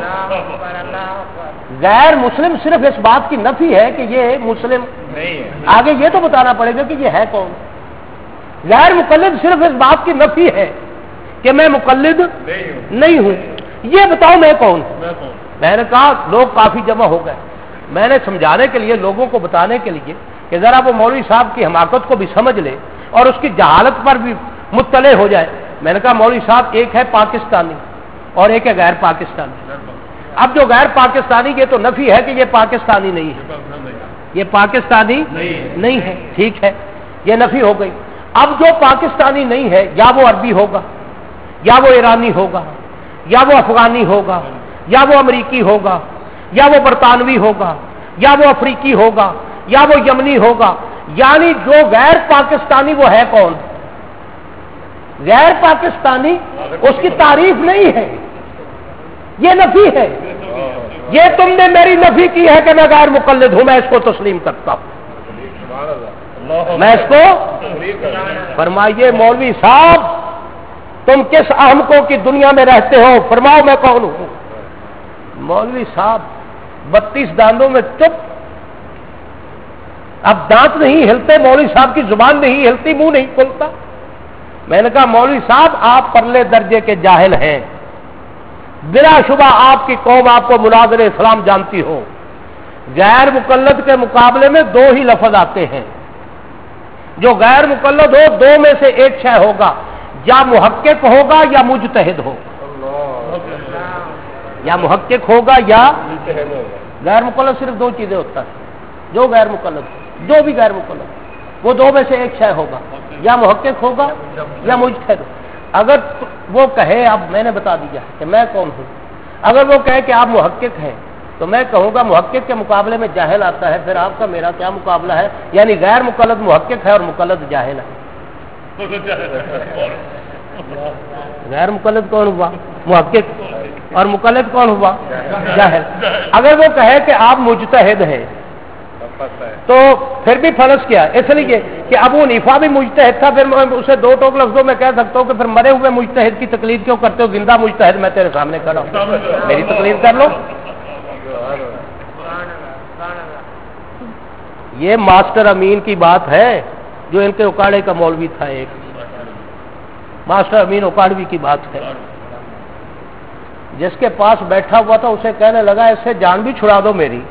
غیر مسلم صرف اس بات کی نفی ہے کہ یہ مسلم نہیں ہے، آگے یہ تو بتانا پڑے گا کہ یہ ہے کون۔ غیر مقلد صرف اس بات کی نفی ہے کہ میں مقلد نہیں ہوں، یہ بتاؤ میں کون ہوں؟ میں نے کہا لوگ کافی جمع ہو گئے، میں نے سمجھانے کے لیے، لوگوں کو بتانے کے لیے کہ ذرا وہ مولوی صاحب کی حماقت کو بھی سمجھ لے اور اس کی جہالت پر بھی مطلع ہو جائے۔ میں نے کہا مولوی صاحب ایک ہے پاکستانی اور ایک ہے غیر پاکستانی، اب جو غیر پاکستانی یہ تو نفی ہے کہ یہ پاکستانی نہیں ہے، یہ پاکستانی نہیں ہے، ٹھیک ہے، یہ نفی ہو گئی۔ اب جو پاکستانی نہیں ہے یا وہ عربی ہوگا یا وہ ایرانی ہوگا یا وہ افغانی ہوگا یا وہ امریکی ہوگا یا وہ برطانوی ہوگا یا وہ افریقی ہوگا یا وہ یمنی ہوگا، یعنی جو غیر پاکستانی وہ ہے کون؟ غیر پاکستانی اس کی تعریف نہیں ہے، یہ نفی ہے، یہ تم نے میری نفی کی ہے کہ میں غیر مقلد ہوں، میں اس کو تسلیم کرتا ہوں، میں اس کو فرمائیے مولوی صاحب تم کس احمقوں کی دنیا میں رہتے ہو، فرماؤ میں کون ہوں؟ مولوی صاحب بتیس دانتوں میں چپ، اب دانت نہیں ہلتے، مولوی صاحب کی زبان نہیں ہلتی، منہ نہیں کھلتا۔ میں نے کہا مولوی صاحب آپ پرلے درجے کے جاہل ہیں، بلا شبہ آپ کی قوم آپ کو مناظر اسلام جانتی ہو، غیر مقلد کے مقابلے میں دو ہی لفظ آتے ہیں، جو غیر مقلد ہو دو میں سے ایک شے ہوگا، یا محقق ہوگا یا مجتہد ہوگا، یا محقق ہوگا یا غیر مقلد، صرف دو چیزیں ہوتا ہے جو غیر مقلد، جو بھی غیر مقلد وہ دو میں سے ایک شے ہوگا، یا محقق ہوگا یا مجتہد ہوگا۔ اگر وہ کہے، اب میں نے بتا دیا کہ میں کون ہوں، اگر وہ کہے کہ آپ محقق ہیں تو میں کہوں گا محقق کے مقابلے میں جاہل آتا ہے، پھر آپ کا میرا کیا مقابلہ ہے؟ یعنی غیر مقلد محقق ہے اور مقلد جاہل ہے۔ غیر مقلد کون ہوا؟ محقق، اور مقلد کون ہوا؟ جاہل۔ اگر وہ کہے کہ آپ مجتہد ہیں تو پھر بھی فرض کیا، اس لیے کہ ابو حنیفہ بھی مجتہد تھا، پھر میں اسے دو ٹوک لفظوں میں کہہ سکتا ہوں کہ پھر مرے ہوئے مجتہد کی تقلید کیوں کرتے ہو؟ زندہ مجتہد میں تیرے سامنے کھڑا ہوں، میری تقلید کر لو۔ یہ ماسٹر امین کی بات ہے جو ان کے اکاڑے کا مولوی تھا، ایک ماسٹر امین اکاڑوی کی بات ہے، جس کے پاس بیٹھا ہوا تھا اسے کہنے لگا اس سے جان بھی چھڑا دو میری،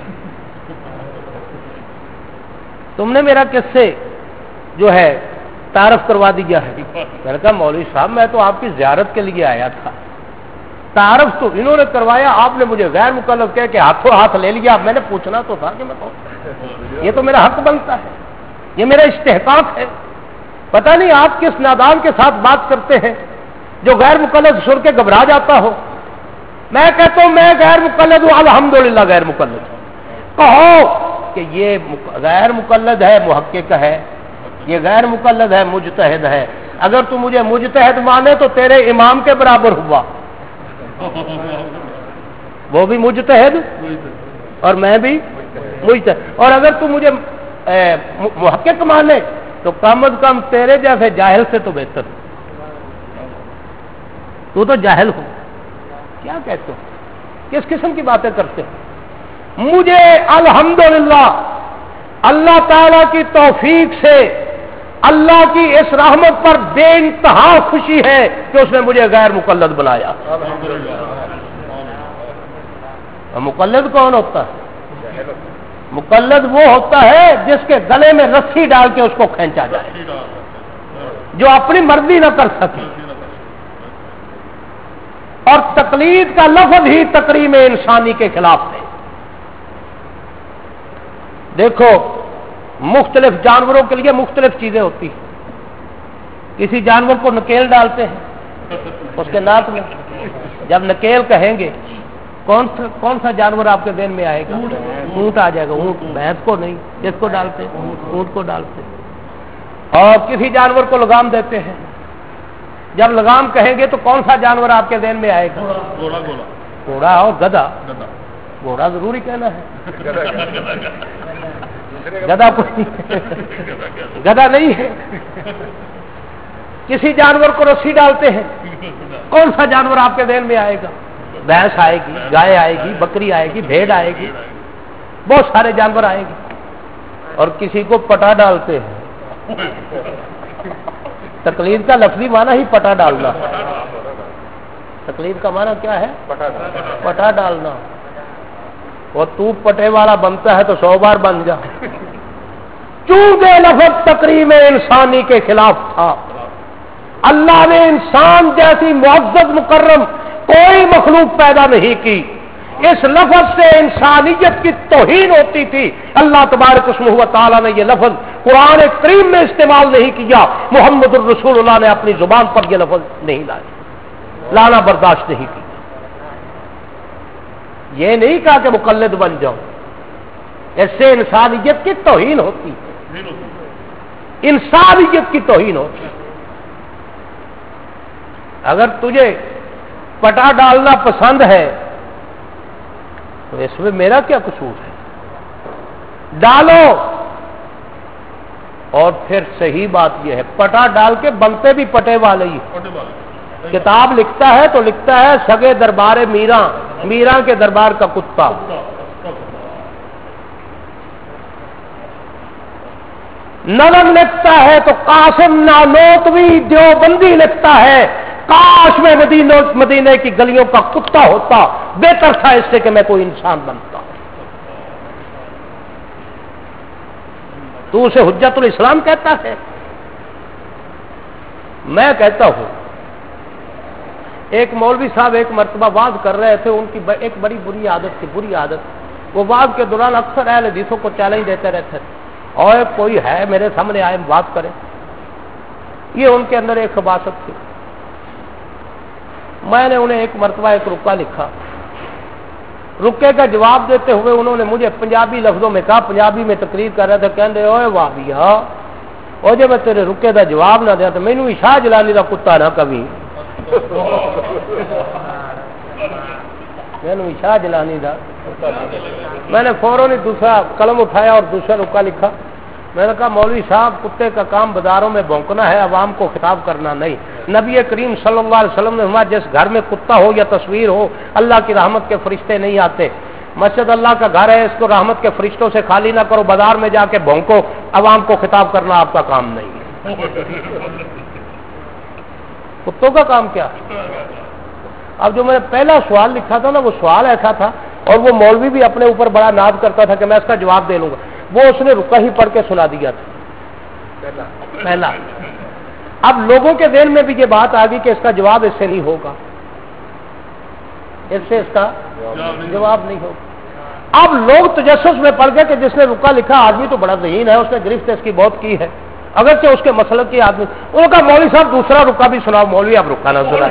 تم نے میرا کس سے جو ہے تعارف کروا دیا ہے؟ میں نے کہا مولوی صاحب میں تو آپ کی زیارت کے لیے آیا تھا، تعارف تو انہوں نے کروایا، آپ نے مجھے غیر مکلف کہہ کے ہاتھوں ہاتھ لے لیا، میں نے پوچھنا تو تھا کہ میں کہوں، یہ تو میرا حق بنتا ہے، یہ میرا استحقاق ہے۔ پتہ نہیں آپ کس نادان کے ساتھ بات کرتے ہیں جو غیر مقلد سن کے گھبرا جاتا ہو۔ میں کہتا ہوں میں غیر مقلد ہوں، الحمدللہ غیر مقلد ہوں۔ کہو کہ یہ غیر مقلد ہے محقق ہے، یہ غیر مقلد ہے مجتہد ہے، اگر تو مجھے مجتہد مانے تو تیرے امام کے برابر ہوا، وہ بھی مجتہد اور میں بھی مجتہد، اور اگر تو مجھے محقق مانے تو کم از کم تیرے جیسے جاہل سے تو بہتر، تو تو جاہل ہو، کیا کہتے ہو، کس قسم کی باتیں کرتے ہو؟ مجھے الحمدللہ اللہ تعالی کی توفیق سے اللہ کی اس رحمت پر بے انتہا خوشی ہے کہ اس نے مجھے غیر مقلد بنایا۔ مقلد کون ہوتا ہے؟ مقلد وہ ہوتا ہے جس کے گلے میں رسی ڈال کے اس کو کھینچا جائے، جو اپنی مرضی نہ کر سکے، اور تقلید کا لفظ ہی تقریم انسانی کے خلاف ہے۔ دیکھو مختلف جانوروں کے لیے مختلف چیزیں ہوتی ہیں، کسی جانور کو نکیل ڈالتے ہیں اس کے ناک میں، جب نکیل کہیں گے کون سا کون سا جانور آپ کے ذہن میں آئے گا؟ اونٹ آ جائے گا، اونٹ، بھینس کو نہیں، کس کو ڈالتے؟ اونٹ کو ڈالتے۔ اور کسی جانور کو لگام دیتے ہیں، جب لگام کہیں گے تو کون سا جانور آپ کے ذہن میں آئے گا؟ گھوڑا اور گدھا، گھوڑا ضروری کہنا ہے، گدھا کوئی گدھا نہیں ہے۔ کسی جانور کو رسی ڈالتے ہیں، کون سا جانور آپ کے ذہن میں آئے گا؟ بھینس آئے گی، گائے آئے گی، بکری آئے گی، بھیڑ آئے گی، بہت سارے جانور آئیں گے۔ اور کسی کو پٹا ڈالتے ہیں، تقلید کا لفظی معنی ہی پٹا ڈالنا، تقلید کا معنی کیا ہے؟ پٹا ڈالنا۔ اور تو پٹے والا بنتا ہے تو سو بار بن جا، چونکہ لفظ تقریم انسانی کے خلاف تھا۔ اللہ نے انسان جیسی معزز مکرم کوئی مخلوق پیدا نہیں کی، اس لفظ سے انسانیت کی توہین ہوتی تھی۔ اللہ تبارک اسمہ و تعالیٰ نے یہ لفظ قرآن کریم میں استعمال نہیں کیا، محمد الرسول اللہ نے اپنی زبان پر یہ لفظ نہیں لائے، لانا برداشت نہیں کی۔ یہ نہیں کہا کہ مقلد بن جاؤ، اس سے انسانیت کی توہین ہوتی ہے، انسانیت کی توہین ہوتی ہے۔ اگر تجھے پٹا ڈالنا پسند ہے تو اس میں میرا کیا قصور ہے؟ ڈالو۔ اور پھر صحیح بات یہ ہے پٹا ڈال کے بنتے بھی پٹے والے ہی۔ کتاب لکھتا ہے تو لکھتا ہے سگے دربار میراں، میراں کے دربار کا کتا۔ نظم لکھتا ہے تو قاسم نانوتوی دیوبندی لکھتا ہے کاش میں مدینہ مدینے کی گلیوں کا کتا ہوتا، بہتر تھا اس سے کہ میں کوئی انسان بنتا۔ تو اسے حجت الاسلام کہتا ہے؟ میں کہتا ہوں ایک مولوی صاحب ایک مرتبہ واز کر رہے تھے، ان کی ایک بڑی بری عادت تھی، بری عادت وہ واز کے دوران اکثر اہل حدیثوں کو چیلنج دیتے رہتے تھے، اور کوئی ہے میرے سامنے آئے بات کرے، یہ ان کے اندر ایک خباثت تھی۔ میں نے انہیں ایک مرتبہ ایک رکا لکھا، رکے کا جواب دیتے ہوئے انہوں نے مجھے پنجابی لفظوں میں کہا، پنجابی میں تقریر کر رہے تھے، کہنے اوے وہابیا اور جب میں تیرے رکے کا جواب نہ دیا تو مینوں شاہ جلانی کا کتا نہ کبھی میں نے شاہ جلانی دا میں نے فوراً دوسرا قلم اٹھایا اور دوسرا رکا لکھا۔ میں نے کہا مولوی صاحب کتے کا کام بازاروں میں بھونکنا ہے، عوام کو خطاب کرنا نہیں۔ نبی کریم صلی اللہ علیہ وسلم نے فرمایا جس گھر میں کتا ہو یا تصویر ہو اللہ کی رحمت کے فرشتے نہیں آتے۔ مسجد اللہ کا گھر ہے، اس کو رحمت کے فرشتوں سے خالی نہ کرو، بازار میں جا کے بھونکو، عوام کو خطاب کرنا آپ کا کام نہیں ہے۔ کتوں کا کام کیا؟ اب جو میں نے پہلا سوال لکھا تھا نا وہ سوال ایسا تھا، اور وہ مولوی بھی اپنے اوپر بڑا ناز کرتا تھا کہ میں اس کا جواب دے لوں گا، وہ اس نے رکا ہی پڑھ کے سنا دیا تھا پہلا۔ اب لوگوں کے ذہن میں بھی یہ بات آ گئی کہ اس کا جواب اس سے نہیں ہوگا، اس سے اس کا جواب نہیں ہوگا۔ اب لوگ تجسس میں پڑ گئے کہ جس نے رکا لکھا آدمی تو بڑا ذہین ہے، اس نے گرفت اس کی بہت کی ہے، اگرچہ اس کے مسلک کی آدمی۔ انہوں نے کہا مولوی صاحب دوسرا رکا بھی سناؤ۔ مولوی اب رکا نہ سنا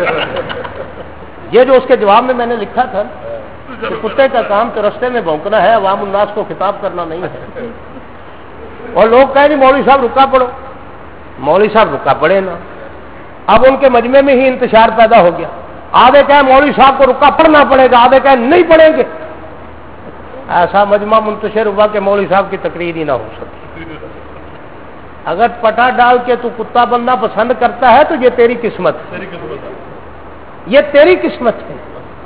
یہ جو اس کے جواب میں میں نے لکھا تھا کہ کتے کا کام تو رستے میں بھونکنا ہے، عوام الناس کو خطاب کرنا نہیں ہے، اور لوگ کہیں نہیں مولوی صاحب رکا پڑھو، مولوی صاحب رکا پڑھے نا۔ اب ان کے مجمع میں ہی انتشار پیدا ہو گیا، آدھے کہیں مولوی صاحب کو رکا پڑھنا پڑے گا، آدھے کہیں نہیں پڑھیں گے۔ ایسا مجمع منتشر ہوا کہ مولوی صاحب کی تقریر ہی نہ ہو سکی۔ اگر پٹا ڈال کے تو کتا بننا پسند کرتا ہے تو یہ تیری قسمت ہے، یہ تیری قسمت ہے۔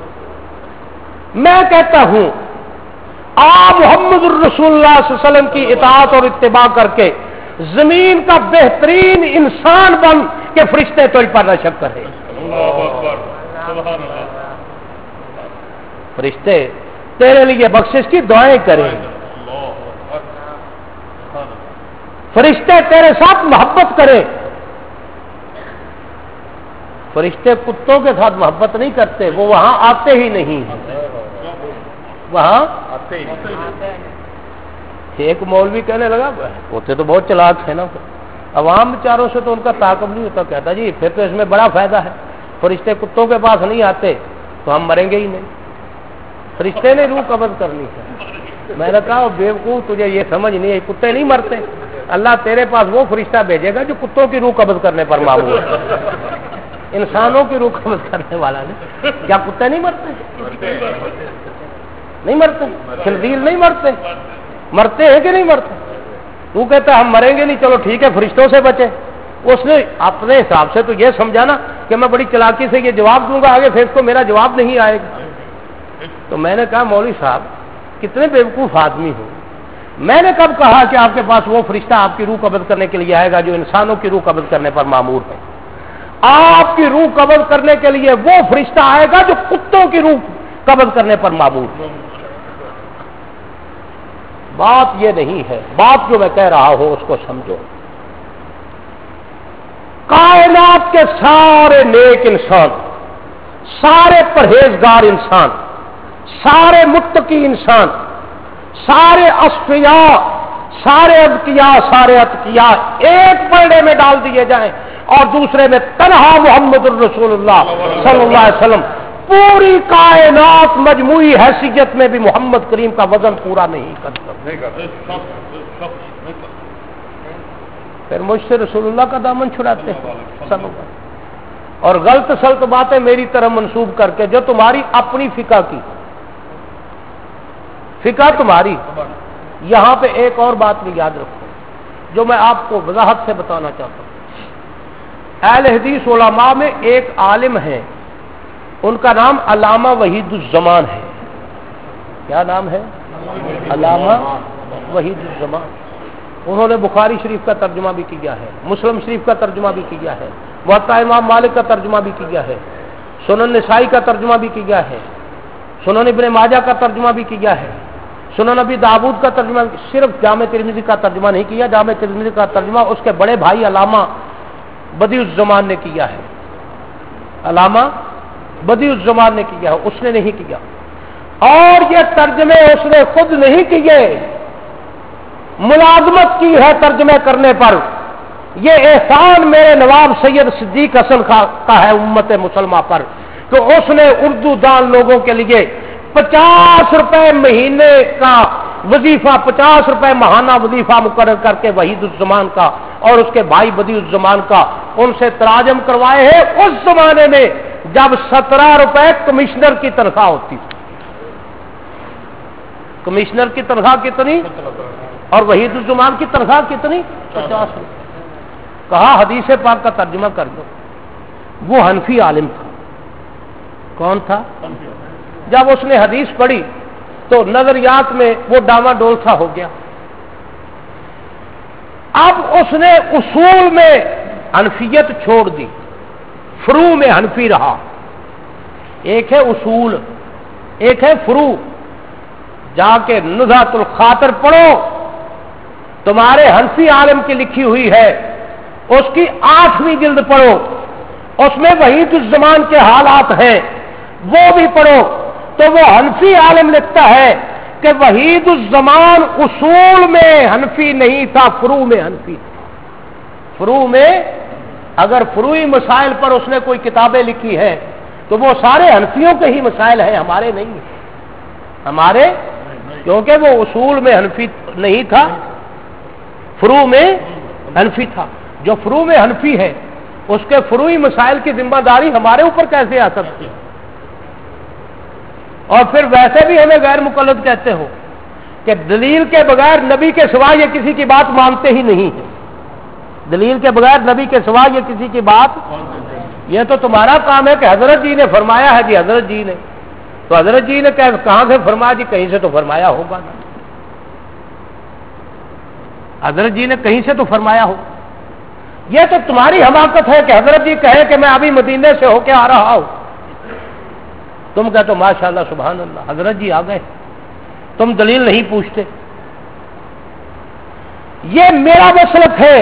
میں کہتا ہوں آپ محمد الرسول اللہ صلی اللہ علیہ وسلم کی اطاعت اور اتباع کر کے زمین کا بہترین انسان بن کے فرشتے تجھ پر رشک کرے۔ فرشتے تیرے لیے بخشش کی دعائیں کریں، فرشتے تیرے ساتھ محبت کریں۔ فرشتے کتوں کے ساتھ محبت نہیں کرتے، وہ وہاں آتے ہی نہیں ہیں، وہاں آتے ہی نہیں۔ ایک مولوی کہنے لگا ہوتے تو بہت چلاک ہے نا، عوام بیچاروں سے تو ان کا تعاقب نہیں ہوتا، کہتا جی پھر تو اس میں بڑا فائدہ ہے، فرشتے کتوں کے پاس نہیں آتے تو ہم مریں گے ہی نہیں، فرشتے نے روح قبض کرنی ہے۔ میں نے کہا بیوقوف تجھے یہ سمجھ نہیں ہے، کتے نہیں مرتے، اللہ تیرے پاس وہ فرشتہ بھیجے گا جو کتوں کی روح قبض کرنے پر معمور ہے، انسانوں کی روح قبض کرنے والا نہیں۔ کیا کتے نہیں مرتے؟ نہیں مرتے، خنزیر نہیں مرتے، مرتے ہیں کہ نہیں مرتے؟ تو کہتا ہے ہم مریں گے نہیں، چلو ٹھیک ہے فرشتوں سے بچے۔ اس نے اپنے حساب سے تو یہ سمجھانا کہ میں بڑی چلاکی سے یہ جواب دوں گا، آگے پھر اس کو میرا جواب نہیں آئے گا۔ تو میں نے کہا مولوی صاحب کتنے بیوقوف آدمی ہو، میں نے کب کہا کہ آپ کے پاس وہ فرشتہ آپ کی روح قبض کرنے کے لیے آئے گا جو انسانوں کی روح قبض کرنے پر مامور ہے؟ آپ کی روح قبض کرنے کے لیے وہ فرشتہ آئے گا جو کتوں کی روح قبض کرنے پر مامور ہے۔ بات یہ نہیں ہے، بات جو میں کہہ رہا ہوں اس کو سمجھو۔ کائنات کے سارے نیک انسان، سارے پرہیزگار انسان، سارے متقی انسان، سارے اصفیاء، سارے اذکیاء، سارے اتقیاء ایک پلڑے میں ڈال دیے جائیں اور دوسرے میں تنہا محمد الرسول اللہ صلی اللہ علیہ وسلم، پوری کائنات مجموعی حیثیت میں بھی محمد کریم کا وزن پورا نہیں کر سکتے، پھر مجھ سے رسول اللہ کا دامن چھڑاتے ہیں صلی اللہ، اور غلط سلط باتیں میری طرح منسوب کر کے جو تمہاری اپنی فقہ کی فقہ تمہاری۔ یہاں پہ ایک اور بات بھی یاد رکھو جو میں آپ کو وضاحت سے بتانا چاہتا ہوں۔ اہل حدیث علماء میں ایک عالم ہے، ان کا نام علامہ وحید الزمان ہے۔ کیا نام ہے؟ علامہ وحید الزمان۔ انہوں نے بخاری شریف کا ترجمہ بھی کیا ہے، مسلم شریف کا ترجمہ بھی کیا ہے، موطا امام مالک کا ترجمہ بھی کیا ہے، سنن نسائی کا ترجمہ بھی کیا ہے، سنن ابن ماجہ کا ترجمہ بھی کیا ہے، سنن نبی داؤد کا ترجمہ صرف جامع ترمذی کا ترجمہ نہیں کیا، جامع ترمذی کا ترجمہ اس کے بڑے بھائی علامہ بدیع الزمان نے کیا ہے، علامہ بدیع الزمان نے کیا ہے، اس نے نہیں کیا، اور یہ ترجمے اس نے خود نہیں کیے، ملازمت کی ہے ترجمے کرنے پر۔ یہ احسان میرے نواب سید صدیق حسن کا ہے امت مسلمہ پر، تو اس نے اردو دان لوگوں کے لیے پچاس روپے مہینے کا وظیفہ، پچاس روپے ماہانہ وظیفہ مقرر کر کے وحید الزمان کا اور اس کے بھائی بدیع الزمان کا ان سے تراجم کروائے ہیں، اس زمانے میں جب سترہ روپے کمشنر کی تنخواہ ہوتی تھی۔ کمشنر کی تنخواہ کتنی اور وحید الزمان کی تنخواہ کتنی؟ پچاس روپے۔ کہا حدیث پاک کا ترجمہ کر دو۔ وہ حنفی عالم تھا۔ کون تھا؟ جب اس نے حدیث پڑھی تو نظریات میں وہ ڈاما ڈول سا ہو گیا۔ اب اس نے اصول میں حنفیت چھوڑ دی، فروع میں حنفی رہا۔ ایک ہے اصول، ایک ہے فروع۔ جا کے نزہۃ الخاطر پڑھو، تمہارے حنفی عالم کی لکھی ہوئی ہے، اس کی آٹھویں جلد پڑھو، اس میں وحید الزمان کے حالات ہیں، وہ بھی پڑھو۔ تو وہ حنفی عالم لکھتا ہے کہ وحید الزمان اصول میں حنفی نہیں تھا، فروع میں حنفی تھا۔ فروع میں اگر فروعی مسائل پر اس نے کوئی کتابیں لکھی ہیں تو وہ سارے حنفیوں کے ہی مسائل ہیں، ہمارے نہیں ہیں، ہمارے، کیونکہ وہ اصول میں حنفی نہیں تھا، فروع میں حنفی تھا۔ جو فروع میں حنفی ہے اس کے فروعی مسائل کی ذمہ داری ہمارے اوپر کیسے آ سکتی ہے؟ اور پھر ویسے بھی ہمیں غیر مقلد کہتے ہو کہ دلیل کے بغیر نبی کے سوا یہ کسی کی بات مانتے ہی نہیں ہے، دلیل کے بغیر نبی کے سوا یہ کسی کی بات، یہ تو تمہارا کام ہے کہ حضرت جی نے فرمایا ہے، جی حضرت جی نے، تو حضرت جی نے کہاں سے فرمایا؟ جی کہیں سے تو فرمایا ہوگا نا، حضرت جی نے کہیں سے تو فرمایا ہو۔ یہ تو تمہاری حماقت ہے کہ حضرت جی کہے کہ میں ابھی مدینے سے ہو کے آ رہا ہوں، تم کہتے ہو ماشاءاللہ سبحان اللہ حضرت جی آ گئے، تم دلیل نہیں پوچھتے۔ یہ میرا مسلک ہے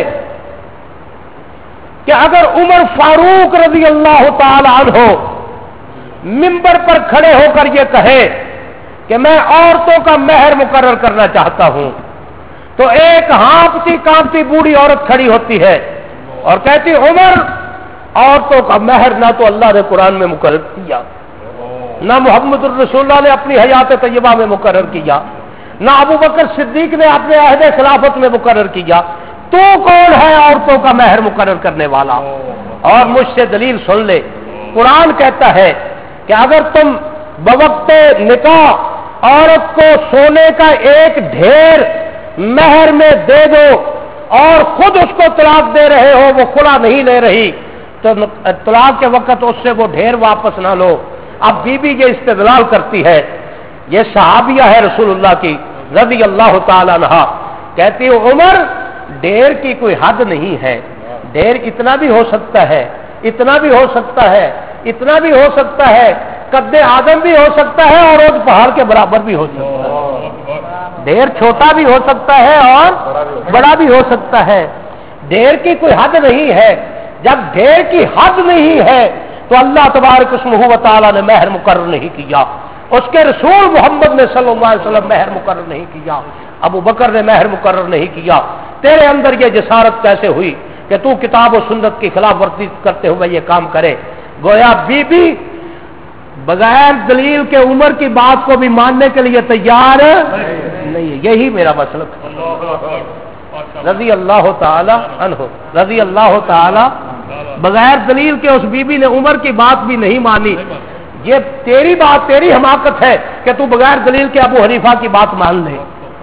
کہ اگر عمر فاروق رضی اللہ تعالی عنہ منبر پر کھڑے ہو کر یہ کہے کہ میں عورتوں کا مہر مقرر کرنا چاہتا ہوں، تو ایک ہانپتی کانپتی بوڑھی عورت کھڑی ہوتی ہے اور کہتی عمر عورتوں کا مہر نہ تو اللہ نے قرآن میں مقرر کیا، نہ محمد الرسول اللہ نے اپنی حیات طیبہ میں مقرر کیا، نہ ابو بکر صدیق نے اپنے عہد خلافت میں مقرر کیا، تو کون ہے عورتوں کا مہر مقرر کرنے والا؟ اور مجھ سے دلیل سن لے، قرآن کہتا ہے کہ اگر تم بوقت نکاح عورت کو سونے کا ایک ڈھیر مہر میں دے دو اور خود اس کو طلاق دے رہے ہو، وہ خلا نہیں لے رہی، تو طلاق کے وقت اس سے وہ ڈھیر واپس نہ لو۔ اب بی بی یہ استدلال کرتی ہے، یہ صحابیہ ہے رسول اللہ کی رضی اللہ تعالی عنہ، کہتی ہے عمر ڈھیر کی کوئی حد نہیں ہے، ڈھیر اتنا بھی ہو سکتا ہے، اتنا بھی ہو سکتا ہے، اتنا بھی ہو سکتا ہے، قد آدم بھی ہو سکتا ہے اور اس پہاڑ کے برابر بھی ہو سکتا ہے، ڈھیر چھوٹا بھی ہو سکتا ہے اور بڑا بھی ہو سکتا ہے، ڈھیر کی کوئی حد نہیں ہے۔ جب ڈھیر کی حد نہیں ہے تو اللہ تبارک اسمہ و تعالی نے مہر مقرر نہیں کیا، اس کے رسول محمد نے صلی اللہ علیہ وسلم مہر مقرر نہیں کیا، ابو بکر نے مہر مقرر نہیں کیا۔ تیرے اندر یہ جسارت کیسے ہوئی کہ تو کتاب و سنت کی خلاف ورزی کرتے ہوئے یہ کام کرے؟ گویا بی بی بغیر دلیل کے عمر کی بات کو بھی ماننے کے لیے تیار نہیں ہے۔ یہی میرا مسلک ہے رضی اللہ تعالی عنہ، رضی اللہ تعالی، بغیر دلیل کے اس بی بی نے عمر کی بات بھی نہیں مانی۔ یہ تیری بات، تیری حماقت ہے کہ تو بغیر دلیل کے ابو حنیفہ کی بات مان لے۔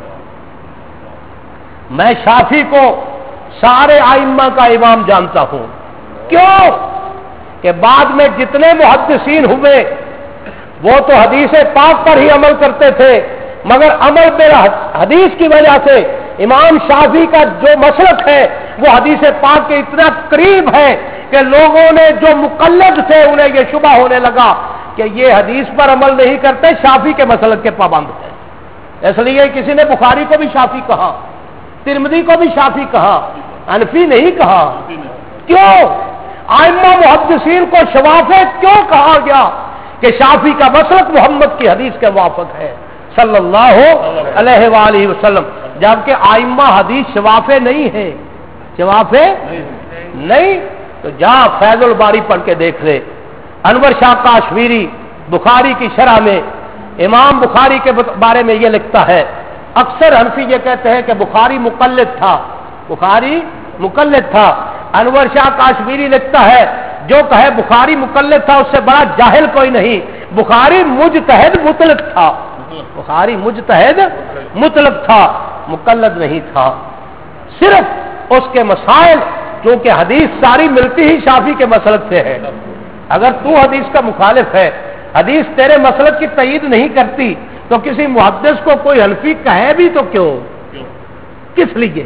میں شافعی کو سارے ائمہ کا امام جانتا ہوں، کیوں کہ بعد میں جتنے محدثین ہوئے وہ تو حدیث پاک پر ہی عمل کرتے تھے، مگر عمل میرا حدیث کی وجہ سے امام شافعی کا جو مسلک ہے وہ حدیث پاک کے اتنا قریب ہے کہ لوگوں نے جو مقلد تھے انہیں یہ شبہ ہونے لگا کہ یہ حدیث پر عمل نہیں کرتے، شافعی کے مسلک کے پابند ہیں۔ اس لیے کسی نے بخاری کو بھی شافی کہا، ترمذی کو بھی شافی کہا، حنفی نہیں کہا۔ کیوں؟ ائمہ محدثین کو شوافع کیوں کہا گیا؟ کہ شافی کا مسلک محمد کی حدیث کے موافق ہے صلی اللہ علیہ وآلہ وسلم، جبکہ ائمہ حدیث شوافع نہیں ہے، شوافع نہیں۔ تو جا فیض الباری پڑھ کے دیکھ لے، انور شاہ کاشمیری بخاری کی شرح میں امام بخاری کے بارے میں یہ لکھتا ہے، اکثر حنفی یہ کہتے ہیں کہ بخاری مقلد تھا، بخاری مقلد تھا۔ انور شاہ کاشمیری لکھتا ہے جو کہے بخاری مقلد تھا اس سے بڑا جاہل کوئی نہیں، بخاری مجتہد مطلق تھا، بخاری مجتہد مطلق تھا، مقلد نہیں تھا۔ صرف اس کے مسائل، کیونکہ حدیث ساری ملتی ہی شافی کے مسلک سے ہے۔ اگر تو حدیث کا مخالف ہے، حدیث تیرے مسلک کی تائید نہیں کرتی، تو کسی محدث کو کوئی حنفی کہے بھی تو کیوں، کس لیے؟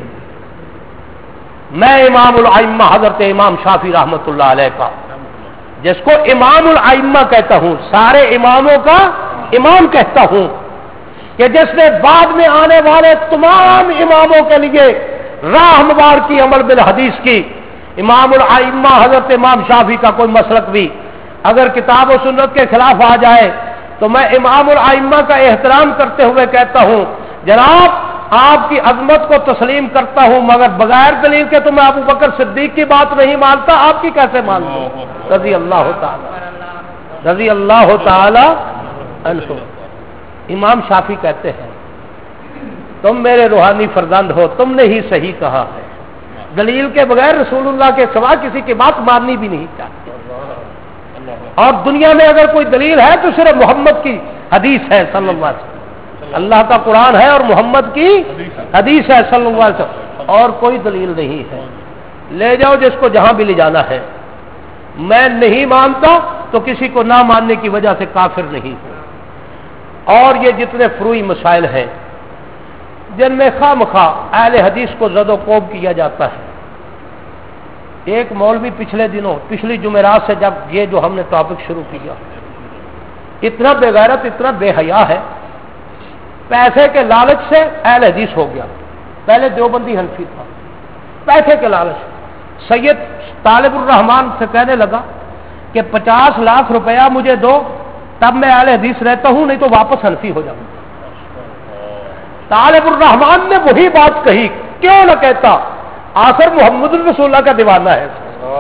میں امام الائمہ حضرت امام شافعی رحمۃ اللہ علیہ کا، جس کو امام الائمہ کہتا ہوں، سارے اماموں کا امام کہتا ہوں، کہ جس نے بعد میں آنے والے تمام اماموں کے لیے راہ ہموار کی عمل بالحدیث کی، امام الائمہ حضرت امام شافعی کا کوئی مسلک بھی اگر کتاب و سنت کے خلاف آ جائے تو میں امام الائمہ کا احترام کرتے ہوئے کہتا ہوں جناب آپ کی عظمت کو تسلیم کرتا ہوں، مگر بغیر دلیل کے تو میں ابو بکر صدیق کی بات نہیں مانتا، آپ کی کیسے مانتا ہوں؟ رضی اللہ تعالی رضی اللہ تعالی عنہ۔ امام شافعی کہتے ہیں تم میرے روحانی فرزند ہو، تم نے ہی صحیح کہا ہے، دلیل کے بغیر رسول اللہ کے سوا کسی کی بات ماننی بھی نہیں چاہتے، اور دنیا میں اگر کوئی دلیل ہے تو صرف محمد کی حدیث ہے صلی اللہ علیہ وسلم، اللہ کا قرآن ہے اور محمد کی حدیث ہے صلی اللہ علیہ وسلم، اور کوئی دلیل نہیں ہے۔ لے جاؤ جس کو جہاں بھی لے جانا ہے، میں نہیں مانتا تو کسی کو نہ ماننے کی وجہ سے کافر نہیں ہوں۔ اور یہ جتنے فروعی مسائل ہیں جن میں خواہ مخواہ اہل حدیث کو زد و کوب کیا جاتا ہے، ایک مولوی پچھلے دنوں پچھلی جمعرات سے جب یہ جو ہم نے ٹاپک شروع کیا، اتنا بے غیرت اتنا بے حیا ہے، پیسے کے لالچ سے اہل حدیث ہو گیا، پہلے دیوبندی حنفی تھا، پیسے کے لالچ سید طالب الرحمان سے کہنے لگا کہ پچاس لاکھ روپیہ مجھے دو تب میں اہل حدیث رہتا ہوں، نہیں تو واپس حنفی ہو جاؤں۔ طالب الرحمان نے وہی بات کہی، کیوں نہ کہتا، آخر محمد الرسول اللہ کا دیوانہ ہے۔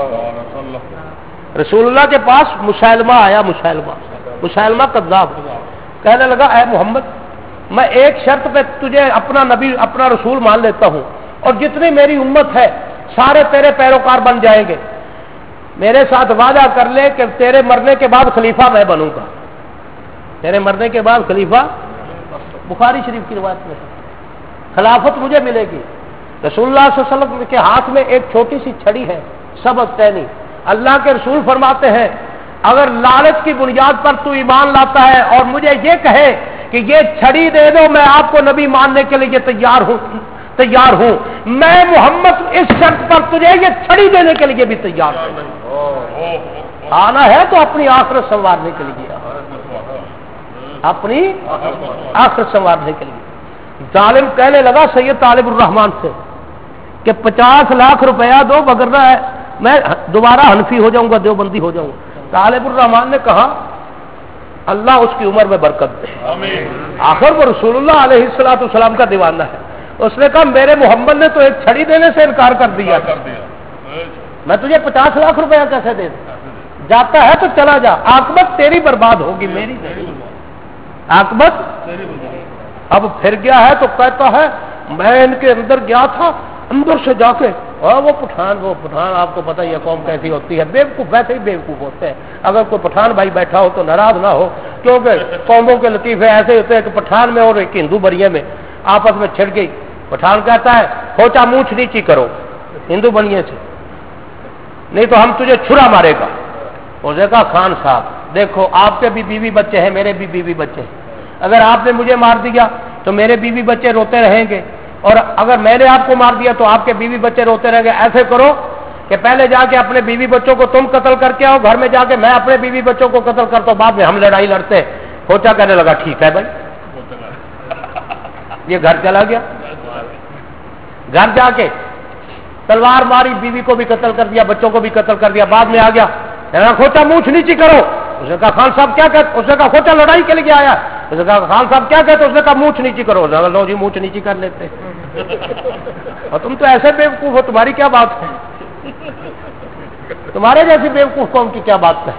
رسول اللہ کے پاس مسلمہ آیا، مسلمہ مسلمہ کذاب، کہنے لگا اے محمد میں ایک شرط پہ تجھے اپنا نبی اپنا رسول مان لیتا ہوں، اور جتنی میری امت ہے سارے تیرے پیروکار بن جائیں گے، میرے ساتھ وعدہ کر لے کہ تیرے مرنے کے بعد خلیفہ میں بنوں گا، تیرے مرنے کے بعد خلیفہ، بخاری شریف کی روایت میں خلافت مجھے ملے گی۔ رسول اللہ صلی اللہ علیہ وسلم کے ہاتھ میں ایک چھوٹی سی چھڑی ہے، سبق تینی، اللہ کے رسول فرماتے ہیں اگر لالچ کی بنیاد پر تو ایمان لاتا ہے اور مجھے یہ کہے کہ یہ چھڑی دے دو میں آپ کو نبی ماننے کے لیے تیار ہوں تیار ہوں میں محمد اس شرط پر تجھے یہ چھڑی دینے کے لیے بھی تیار ہوں۔ آنا ہے تو اپنی آخرت سنوارنے کے لیے، اپنی آخرت سنوارنے کے لیے۔ ظالم کہنے لگا سید طالب الرحمان سے کہ پچاس لاکھ روپیہ دو وگرنہ ہے میں دوبارہ حنفی ہو جاؤں گا، دیوبندی ہو جاؤں گا۔ طالب الرحمان نے کہا اللہ اس کی عمر میں برکت دے، آخر وہ رسول اللہ علیہ الصلوۃ والسلام کا دیوانہ ہے۔ اس نے کہا میرے محمد نے تو ایک چھڑی دینے سے انکار کر دیا، میں تجھے پچاس لاکھ روپیہ کیسے دے دوں؟ جاتا ہے تو چلا جا، عاقبت تیری برباد ہوگی، میری نہیں، عاقبت۔ اب پھر گیا ہے تو کہتا ہے میں ان کے اندر گیا تھا، اندر سے جا کے، اور وہ پٹھان وہ پٹھان آپ کو پتہ ہی ہے قوم کیسی ہوتی ہے، بیوقوف ویسے ہی بیوقوف ہوتے ہیں۔ اگر کوئی پٹھان بھائی بیٹھا ہو تو ناراض نہ ہو، کیونکہ قوموں کے لطیفے ایسے ہوتے ہیں کہ پٹھان میں اور ایک ہندو بنیے میں آپس میں چھڑ گئی، پٹھان کہتا ہے کھوچا مونچھ نیچی کرو ہندو بنیے سے، نہیں تو ہم تجھے چھرا مارے گا۔ اس نے کہا خان صاحب دیکھو آپ کے بھی بیوی بچے ہیں، میرے بھی بیوی بچے ہیں، اگر آپ نے مجھے مار دیا تو میرے بیوی بچے روتے رہیں گے، اور اگر میں نے آپ کو مار دیا تو آپ کے بیوی بچے روتے رہیں گے۔ ایسے کرو کہ پہلے جا کے اپنے بیوی بچوں کو تم قتل کر کے آؤ، گھر میں جا کے میں اپنے بیوی بچوں کو قتل کرتا ہوں، بعد میں ہم لڑائی لڑتے۔ کھوچا کہنے لگا ٹھیک ہے بھائی، یہ گھر چلا گیا، گھر جا کے تلوار ماری، بیوی کو بھی قتل کر دیا، بچوں کو بھی قتل کر دیا، بعد میں آ گیا کھوٹا مونچھ نیچی کرو، اس نے کہا خان صاحب کیا کہتے، اس نے کہا کھوٹا لڑائی کے لیے آیا، اس نے کہا خان صاحب کیا کہتے، اس نے کہا مونچھ نیچی کرو، اس نے کہا لو جی مونچھ نیچی کر لیتے، اور تم تو ایسے بیوقوف ہو، تمہاری کیا بات ہے، تمہارے جیسی بیوقوف قوم کی کیا بات ہے،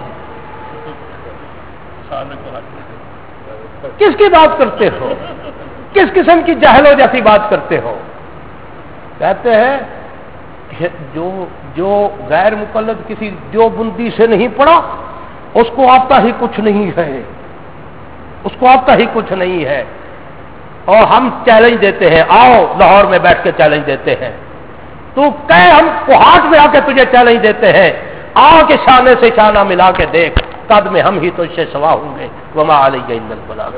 کس کی بات کرتے ہو، کس قسم کی جاہلوں جیسی بات کرتے ہو؟ کہتے ہیں کہ جو جو غیر مقلد کسی جو بندی سے نہیں پڑا اس کو آتا ہی کچھ نہیں ہے، اس کو آتا ہی کچھ نہیں ہے، اور ہم چیلنج دیتے ہیں، آؤ لاہور میں بیٹھ کے چیلنج دیتے ہیں، تو کہ ہم کوہاٹ میں آ کے تجھے چیلنج دیتے ہیں، آ کے شانے سے شانہ ملا کے دیکھ، قد میں ہم ہی تو اس سے سوا ہوں گے، وما علیہ الا البلاغ۔